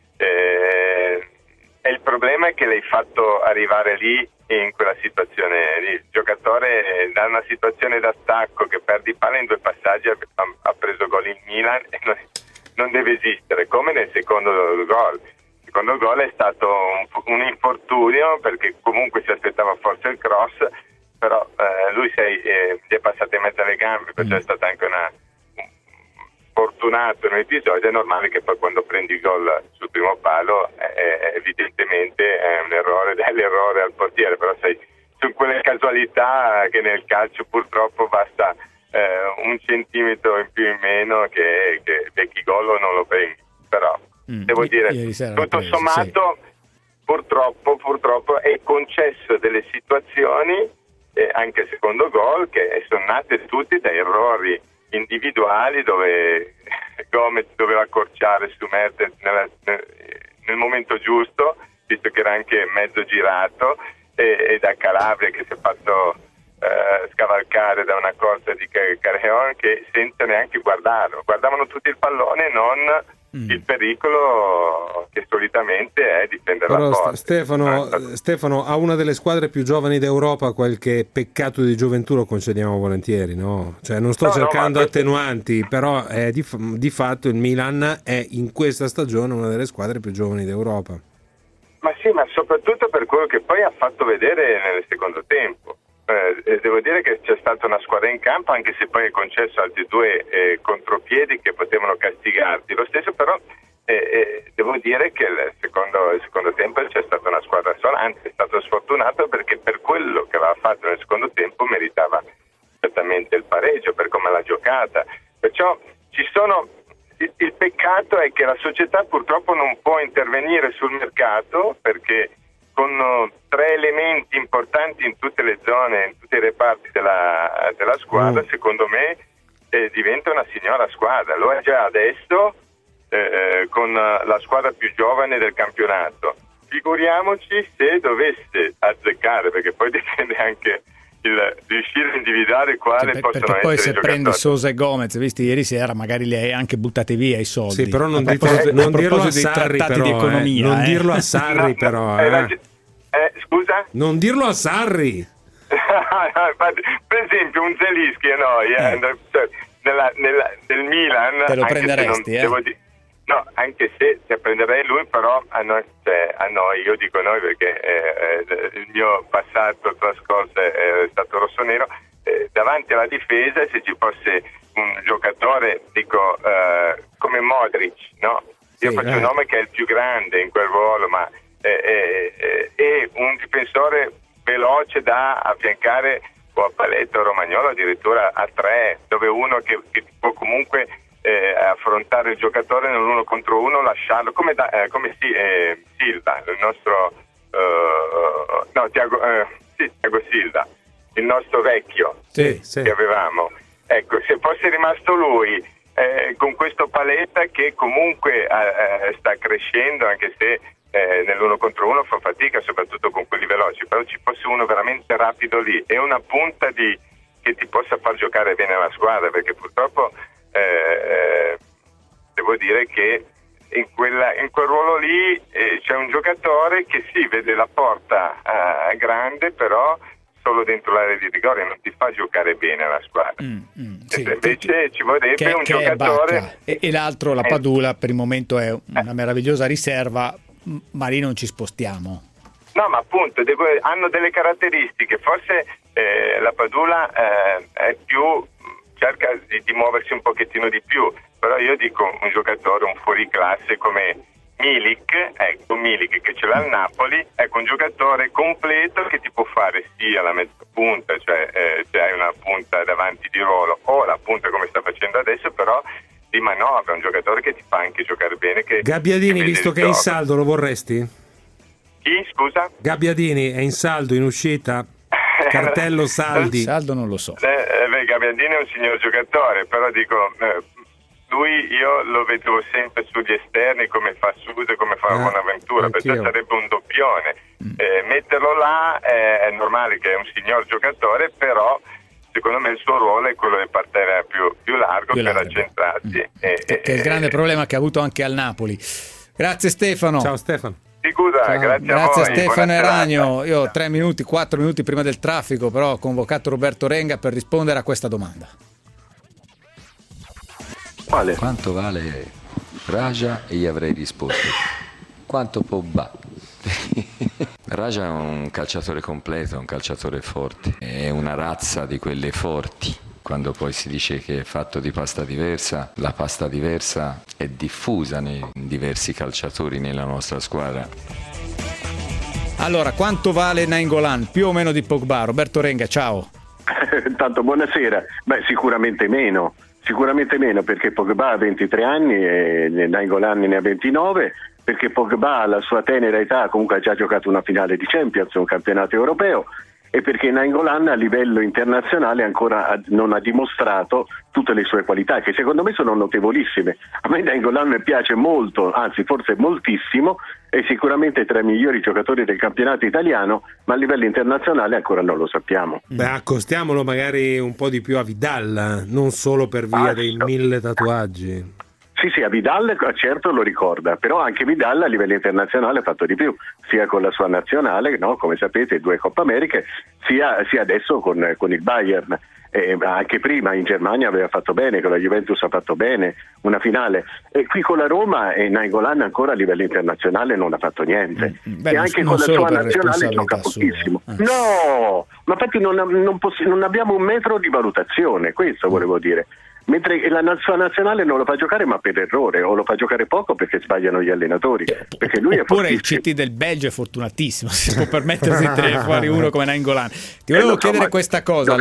e il problema è che l'hai fatto arrivare lì in quella situazione lì. Il giocatore da una situazione d'attacco che perdi palla in 2 passaggi ha preso gol in Milan e non deve esistere, come nel secondo gol. Il secondo gol è stato un infortunio, perché comunque si aspettava forse il cross, però lui gli è passato in mezzo alle gambe, perciò è stato anche fortunato in un episodio. È normale che poi quando prendi il gol sul primo palo evidentemente è un errore, dell'errore al portiere, però sai, sono quelle casualità che nel calcio purtroppo basta un centimetro in più in meno che becchi gol o non lo prendi. Però devo dire, tutto sommato sì. purtroppo è concesso delle situazioni, anche il secondo gol, che sono nate tutte da errori individuali, dove Gomez doveva accorciare su Mertens nel momento giusto, visto che era anche mezzo girato, e da Calabria che si è fatto scavalcare da una corsa di Carreon, che senza neanche guardarlo, guardavano tutti il pallone e non il pericolo che solitamente è difendere però la porta. Stefano, a una delle squadre più giovani d'Europa qualche peccato di gioventù lo concediamo volentieri, no? Cioè non sto cercando attenuanti, però di fatto il Milan è in questa stagione una delle squadre più giovani d'Europa. Ma sì, ma soprattutto per quello che poi ha fatto vedere nel secondo tempo. Devo dire che c'è stata una squadra in campo, anche se poi è concesso altri 2 contropiedi che potevano castigarti. Lo stesso però devo dire che il secondo tempo c'è stata una squadra sola, anzi è stato sfortunato perché per quello che aveva fatto nel secondo tempo meritava certamente il pareggio per come l'ha giocata. Perciò il peccato è che la società purtroppo non può intervenire sul mercato, perché con 3 elementi importanti in tutte le zone, in tutti i reparti della squadra, secondo me diventa una signora squadra. Lo è già adesso con la squadra più giovane del campionato. Figuriamoci se dovesse azzeccare, perché poi dipende anche il riuscire a individuare quale possono perché poi essere se prendi Sosa e Gomez, visti ieri sera, magari li hai anche buttati via i soldi. Sì, però non dirlo a Sarri, però, di economia, non dirlo a Sarri, però. Scusa? Non dirlo a Sarri. Per esempio un Zelinski nel Milan, te lo prenderesti, no, anche se prenderei lui, però a noi, io dico noi perché il mio passato trascorso è stato rossonero, davanti alla difesa, se ci fosse un giocatore, dico come Modric, no? Io faccio un nome che è il più grande in quel ruolo, ma è un difensore veloce da affiancare o a Paletto o Romagnolo, addirittura a 3, dove uno che può comunque affrontare il giocatore nell'uno contro uno, lasciarlo come Silva, il nostro Thiago Silva, il nostro vecchio che avevamo. Ecco, se fosse rimasto lui con questo Paletta che comunque sta crescendo, anche se nell'uno contro uno fa fatica, soprattutto con quelli veloci, però ci fosse uno veramente rapido lì e una punta che ti possa far giocare bene la squadra, perché purtroppo devo dire che in quel ruolo lì c'è un giocatore che vede la porta grande, però solo dentro l'area di rigore non ti fa giocare bene la squadra. Invece ci vorrebbe un giocatore e l'altro, la Padula, per il momento è una meravigliosa riserva, ma lì non ci spostiamo. No, ma appunto hanno delle caratteristiche, forse la Padula è più, cerca di muoversi un pochettino di più, però io dico un giocatore, un fuoriclasse come Milik che ce l'ha al Napoli, ecco un giocatore completo che ti può fare sia la mezza punta, cioè se hai una punta davanti di ruolo, o la punta come sta facendo adesso, però di manovra, un giocatore che ti fa anche giocare bene. Gabbiadini, visto che è in saldo, lo vorresti? Chi, scusa? Gabbiadini è in saldo, in uscita, cartello saldi. Saldo non lo so. Gabbiadini è un signor giocatore, però dico, lui io lo vedo sempre sugli esterni, come fa Suso, come fa Bonaventura, perciò sarebbe un doppione. Metterlo là è normale che è un signor giocatore, però secondo me il suo ruolo è quello di partire più largo per accentrarsi. Che è il grande problema che ha avuto anche al Napoli. Grazie Stefano. Ciao Stefano. Grazie a Stefano Eragno. Io 4 minuti prima del traffico però ho convocato Roberto Renga per rispondere a questa domanda. Quale? Quanto vale Raja? E gli avrei risposto quanto Pogba. Raja è un calciatore completo, un calciatore forte, è una razza di quelle forti. Quando poi si dice che è fatto di pasta diversa, la pasta diversa è diffusa nei diversi calciatori nella nostra squadra. Allora, quanto vale Nainggolan? Più o meno di Pogba? Roberto Renga, ciao. Intanto buonasera. Sicuramente meno, perché Pogba ha 23 anni e Nainggolan ne ha 29, perché Pogba alla sua tenera età comunque ha già giocato una finale di Champions, un campionato europeo, e perché Nainggolan a livello internazionale ancora non ha dimostrato tutte le sue qualità, che secondo me sono notevolissime. A me Nainggolan piace molto, anzi forse moltissimo, è sicuramente tra i migliori giocatori del campionato italiano, ma a livello internazionale ancora non lo sappiamo. Beh, accostiamolo magari un po' di più a Vidal, non solo per via dei 1000 tatuaggi. Sì, a Vidal certo lo ricorda, però anche Vidal a livello internazionale ha fatto di più, sia con la sua nazionale, no? Come sapete 2 Coppa Americhe, sia adesso con il Bayern. Anche prima in Germania aveva fatto bene, con la Juventus ha fatto bene una finale, e qui con la Roma Nainggolan ancora a livello internazionale non ha fatto niente. E anche con la sua nazionale gioca pochissimo. No, ma infatti non abbiamo un metro di valutazione, questo volevo dire. Mentre la sua nazionale non lo fa giocare ma per errore, o lo fa giocare poco perché sbagliano gli allenatori, perché lui oppure il CT del Belgio è fortunatissimo, si può permettersi di tenere fuori uno come Nainggolan. Ti volevo chiedere questa cosa,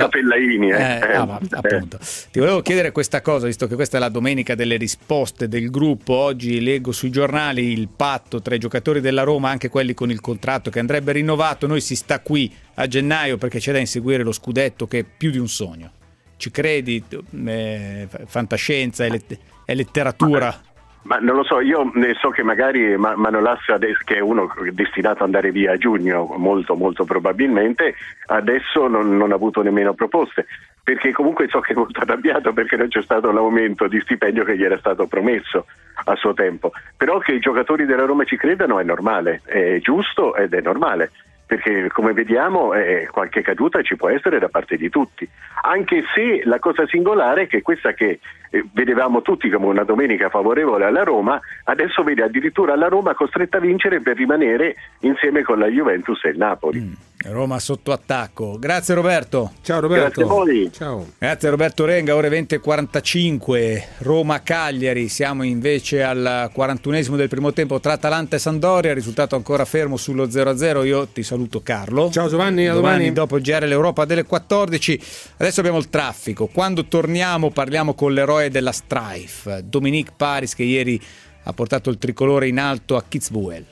appunto. Ti volevo chiedere questa cosa, visto che questa è la domenica delle risposte del gruppo. Oggi leggo sui giornali il patto tra i giocatori della Roma, anche quelli con il contratto che andrebbe rinnovato. Noi si sta qui a gennaio perché c'è da inseguire lo scudetto, che è più di un sogno. Ci credi? Fantascienza, è letteratura? Ma non lo so, io ne so che magari Manolas, che è uno destinato ad andare via a giugno, molto molto probabilmente, adesso non ha avuto nemmeno proposte, perché comunque so che è molto arrabbiato perché non c'è stato l'aumento di stipendio che gli era stato promesso a suo tempo. Però che i giocatori della Roma ci credano è normale, è giusto ed è normale, perché come vediamo qualche caduta ci può essere da parte di tutti, anche se la cosa singolare è che questa che vedevamo tutti come una domenica favorevole alla Roma, adesso vede addirittura la Roma costretta a vincere per rimanere insieme con la Juventus e il Napoli. Roma sotto attacco. Grazie Roberto. Ciao Roberto. Grazie a voi. Ciao. Grazie Roberto Renga. Ore 20:45 Roma-Cagliari. Siamo invece al 41esimo del primo tempo tra Atalanta e Sampdoria, risultato ancora fermo sullo 0-0. Io ti saluto Carlo. Ciao Giovanni, a domani. Dopo il GR l'Europa delle 14. Adesso abbiamo il traffico. Quando torniamo parliamo con l'eroe della Strife, Dominique Paris, che ieri ha portato il tricolore in alto a Kitzbühel.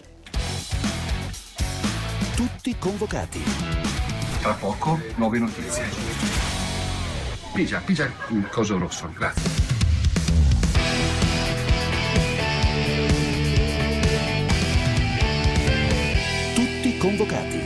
Tutti convocati. Tra poco nuove notizie. Pigia il coso rosso, grazie. Tutti convocati.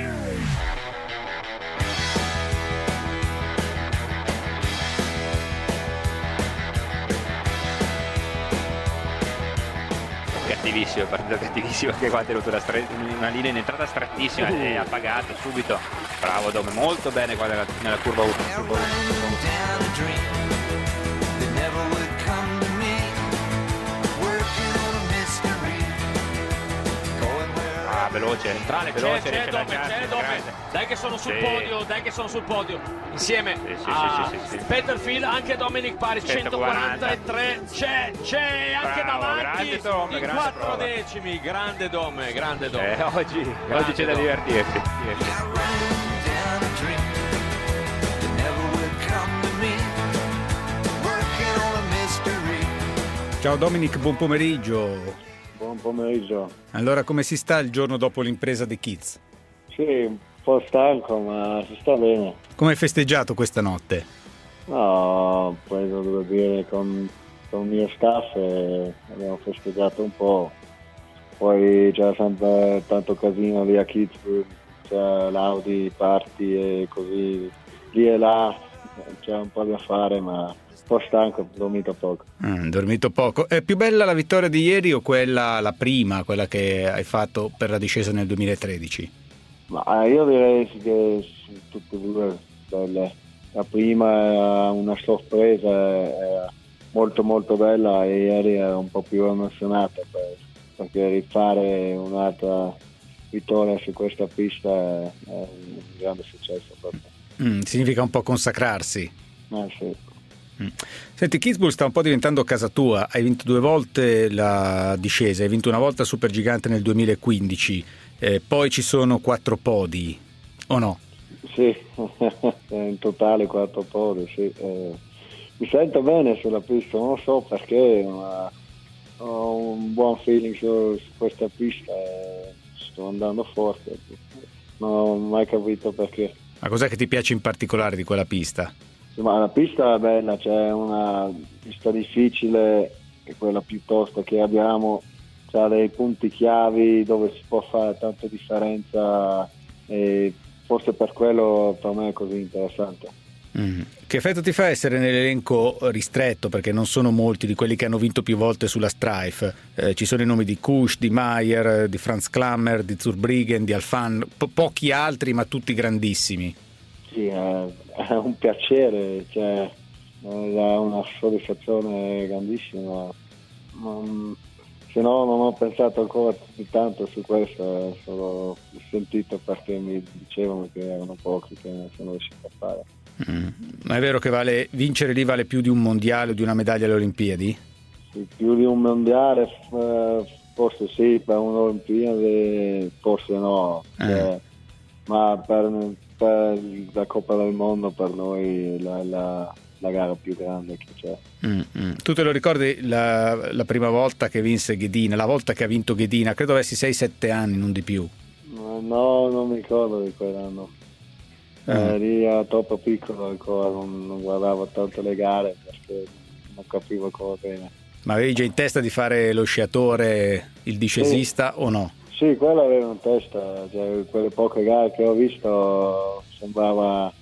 Cattivissimo, partito cattivissimo, che qua ha tenuto una linea in entrata strettissima e ha pagato subito. Bravo Dome, molto bene qua nella curva 1. Veloce, centrale, veloce, c'è Dome. Dai che sono sul podio, insieme a Peterfield, anche Dominic Paris, 143, c'è anche davanti, Dome, in 4 decimi, grande Dome. Oggi c'è da divertirsi. Ciao Dominic, buon pomeriggio. Buon pomeriggio. Allora, come si sta il giorno dopo l'impresa di Kids? Sì, un po' stanco, ma si sta bene. Come hai festeggiato questa notte? No, poi devo dire con il mio staff abbiamo festeggiato un po'. Poi c'era sempre tanto casino lì a Kitzbühel, c'è l'Audi party e così lì e là, c'è un po' da fare, ma un po' stanco, dormito poco. È più bella la vittoria di ieri o la prima, quella che hai fatto per la discesa nel 2013? Ma io direi che tutte e due belle. La prima era una sorpresa, era molto molto bella, e ieri era un po' più emozionata perché rifare un'altra vittoria su questa pista è un grande successo per me. Significa un po' consacrarsi. Sì. Senti, Kitzbühel sta un po' diventando casa tua, hai vinto 2 volte la discesa, hai vinto una volta Supergigante nel 2015, poi ci sono 4 podi, o no? Sì, in totale 4 podi, sì. Mi sento bene sulla pista, non so perché, ma ho un buon feeling su questa pista, sto andando forte. non ho mai capito perché. Ma cos'è che ti piace in particolare di quella pista? Ma la pista è bella, c'è una pista difficile, che è quella più tosta che abbiamo, c'ha dei punti chiavi dove si può fare tanta differenza e forse per quello per me è così interessante. Che effetto ti fa essere nell'elenco ristretto, perché non sono molti di quelli che hanno vinto più volte sulla Strife? Ci sono i nomi di Kusch, di Mayer, di Franz Klammer, di Zurbriggen, di Alfan, pochi altri ma tutti grandissimi. Sì, è un piacere, cioè, è una soddisfazione grandissima. Se no non ho pensato ancora più tanto su questo, solo sentito perché mi dicevano che erano pochi che ne sono riusciti a fare. Ma è vero che vincere lì vale più di un mondiale o di una medaglia alle Olimpiadi? Sì, più di un mondiale forse sì, per un'Olimpiade forse no, ma per la Coppa del Mondo per noi la gara più grande che c'è. Tu te lo ricordi la prima volta che vinse Ghedina, la volta che ha vinto Ghedina? Credo avessi 6-7 anni, non di più. No, non mi ricordo di quell'anno. Lì ero troppo piccolo ancora, non guardavo tanto le gare perché non capivo ancora bene. Ma avevi già in testa di fare lo sciatore, il discesista o no? Sì, quello avevo in testa, cioè, quelle poche gare che ho visto sembrava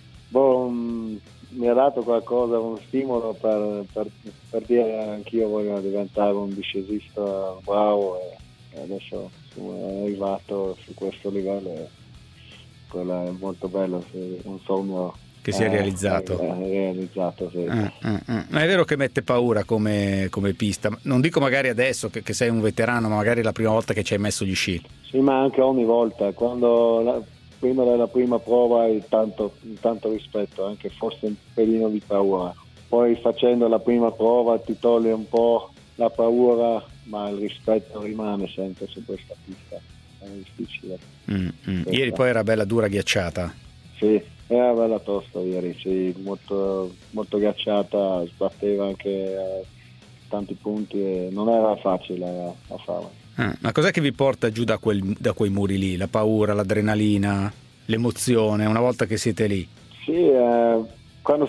mi ha dato qualcosa, un stimolo per dire anch'io voglio diventare un discesista bravo e adesso sono arrivato su questo livello e quello è molto bello, un sogno che si è realizzato. Sì. Ma è vero che mette paura come pista, non dico magari adesso che sei un veterano, ma magari la prima volta che ci hai messo gli sci. Sì, ma anche ogni volta, prima della prima prova hai tanto rispetto, anche forse un pelino di paura. Poi facendo la prima prova ti toglie un po' la paura, ma il rispetto rimane sempre su questa pista. È difficile. Ieri poi era bella dura ghiacciata. Sì, era bella tosta ieri, sì, molto, molto ghiacciata, sbatteva anche tanti punti e non era facile a fare. Ma cos'è che vi porta giù da quei muri lì? La paura, l'adrenalina, l'emozione, una volta che siete lì? Sì, quando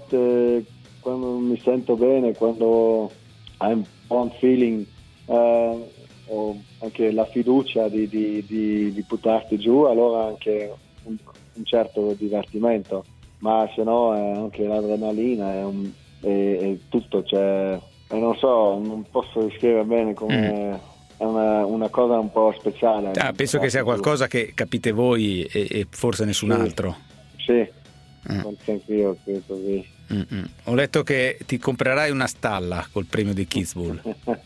mi sento bene, quando hai un buon feeling, ho anche la fiducia di buttarti giù, allora anche un certo divertimento, ma se no è anche l'adrenalina è tutto, cioè, non so, non posso descrivere bene come è una cosa un po' speciale. Penso che sia qualcosa che capite voi e forse nessun altro. Sì, anche io credo così. Ho letto che ti comprerai una stalla col premio di Kitzbühel.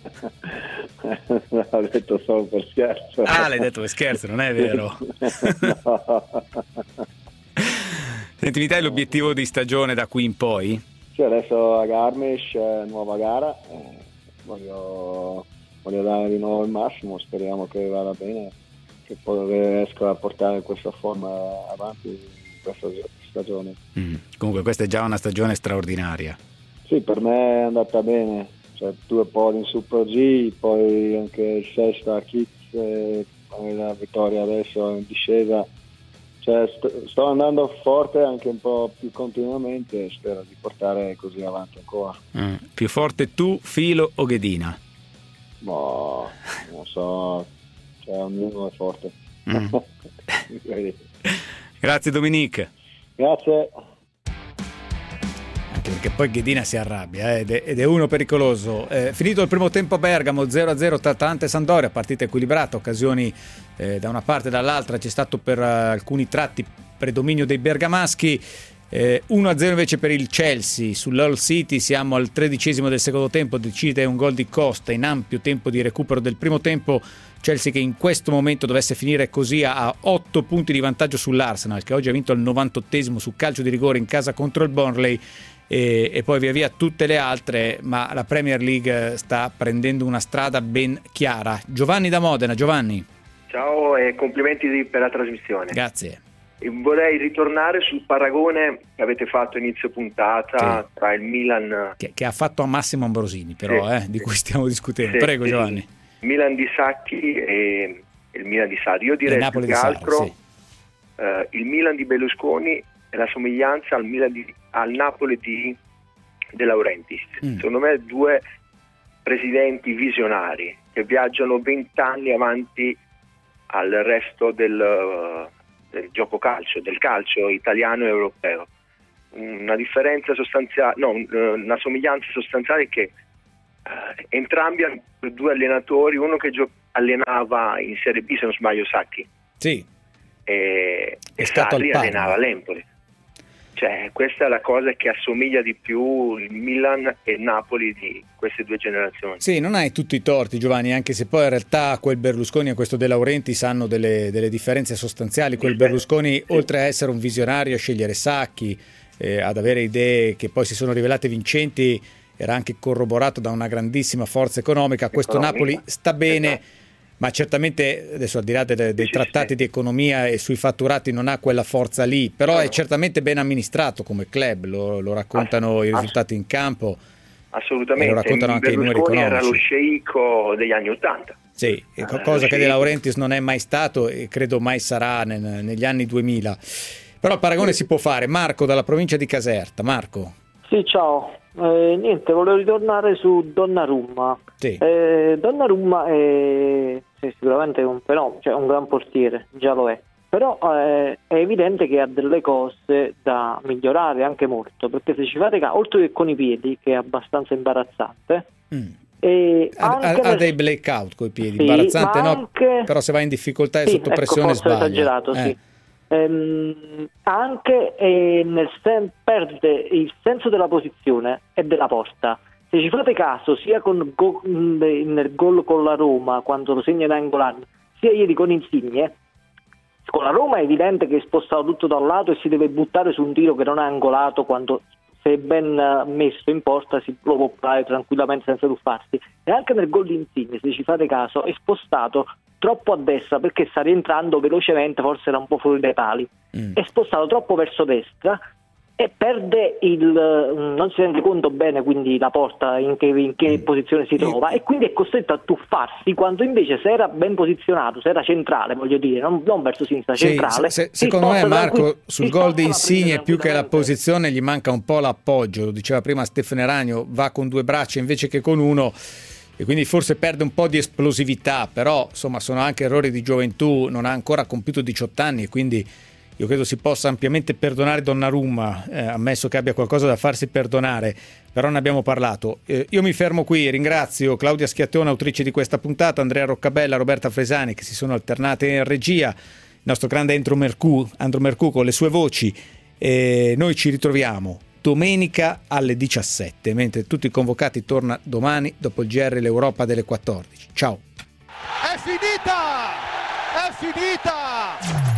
No, l'ho detto solo per scherzo. L'hai detto per scherzo, non è vero? No. Senti, mi dai l'obiettivo di stagione da qui in poi? Sì, adesso a Garmisch, nuova gara, voglio dare di nuovo il massimo, speriamo che vada bene, che poi riesco a portare questa forma avanti questa stagione. Comunque questa è già una stagione straordinaria. Sì, per me è andata bene, cioè 2 podi in Super G, poi anche il sesto a Kitz, la vittoria adesso in discesa, cioè sto andando forte anche un po' più continuamente e spero di portare così avanti ancora. Più forte tu, Filo o Ghedina? No, non so, cioè ognuno è forte. Grazie Dominique. Grazie. Anche perché poi Ghedina si arrabbia ed è uno pericoloso. Finito il primo tempo a Bergamo, 0-0 tra Atalanta e Sampdoria, partita equilibrata, occasioni da una parte e dall'altra, c'è stato per alcuni tratti predominio dei bergamaschi. 1-0 invece per il Chelsea sull'Hull City, siamo al 13° del secondo tempo, decide un gol di Costa in ampio tempo di recupero del primo tempo. Chelsea che in questo momento dovesse finire così a 8 punti di vantaggio sull'Arsenal, che oggi ha vinto al 98° su calcio di rigore in casa contro il Burnley, e poi via via tutte le altre, ma la Premier League sta prendendo una strada ben chiara. Giovanni da Modena. Giovanni, ciao e complimenti per la trasmissione. Grazie. E vorrei ritornare sul paragone che avete fatto inizio puntata tra il Milan che ha fatto a Massimo Ambrosini, però di cui stiamo discutendo. Prego Giovanni. Milan di Sacchi e il Milan di Sarri. Io direi più che altro il Milan di Berlusconi e la somiglianza al Napoli di De Laurentiis. Secondo me 2 presidenti visionari che viaggiano 20 anni avanti al resto del gioco calcio, del calcio italiano e europeo. Una differenza sostanziale, una somiglianza sostanziale è che entrambi hanno 2 allenatori, uno che allenava in Serie B, se non sbaglio, Sacchi. Sì. E Sarri allenava l'Empoli. Cioè, questa è la cosa che assomiglia di più il Milan e il Napoli di queste 2 generazioni. Sì, non hai tutti i torti, Giovanni, anche se poi in realtà quel Berlusconi e questo De Laurentiis hanno delle differenze sostanziali. Quel Berlusconi, oltre a essere un visionario, a scegliere Sacchi, ad avere idee che poi si sono rivelate vincenti, era anche corroborato da una grandissima forza economica. Questo Napoli sta bene, ma certamente adesso al di là dei trattati di economia e sui fatturati non ha quella forza lì, però è certamente ben amministrato come club, lo raccontano i risultati in campo. Assolutamente, lo raccontano anche i numeri economici. Era lo sceicco degli anni '80. Sì, cosa che De Laurentiis non è mai stato e credo mai sarà negli anni 2000. Però il paragone si può fare. Marco dalla provincia di Caserta. Marco. Sì, ciao. Niente, volevo ritornare su Donnarumma. Sì. Donnarumma è sicuramente un fenomeno, cioè un gran portiere, già lo è. Però è evidente che ha delle cose da migliorare anche molto, perché se ci fate caso, oltre che con i piedi, che è abbastanza imbarazzante, ha dei blackout coi piedi, sì, imbarazzante no, anche, però se va in difficoltà e sotto pressione forse sbaglia. Esagerato, sì. Anche perde il senso della posizione e della porta. Se ci fate caso, sia nel gol con la Roma, quando lo segna Nainggolan, sia ieri con Insigne, con la Roma è evidente che è spostato tutto da un lato e si deve buttare su un tiro che non è angolato, quando se ben messo in porta si può fare tranquillamente senza tuffarsi. E anche nel gol di Insigne, se ci fate caso, è spostato troppo a destra perché sta rientrando velocemente, forse era un po' fuori dai pali, è spostato troppo verso destra e perde non si rende conto bene quindi la porta in che posizione si trova, e quindi è costretto a tuffarsi, quando invece se era ben posizionato, se era centrale, voglio dire, non verso sinistra, centrale. Secondo me, Marco, sul gol di Insigne più che la posizione gli manca un po' l'appoggio, lo diceva prima Stefano Ragno, va con 2 braccia invece che con uno e quindi forse perde un po' di esplosività, però insomma sono anche errori di gioventù, non ha ancora compiuto 18 anni e quindi io credo si possa ampiamente perdonare Donnarumma, ammesso che abbia qualcosa da farsi perdonare, però ne abbiamo parlato. Io mi fermo qui, ringrazio Claudia Schiattone, autrice di questa puntata, Andrea Roccabella, Roberta Fresani, che si sono alternate in regia, il nostro grande Andro Mercù con le sue voci. Noi ci ritroviamo domenica alle 17, mentre tutti i convocati torna domani dopo il GR l'Europa delle 14. Ciao. È finita! È finita!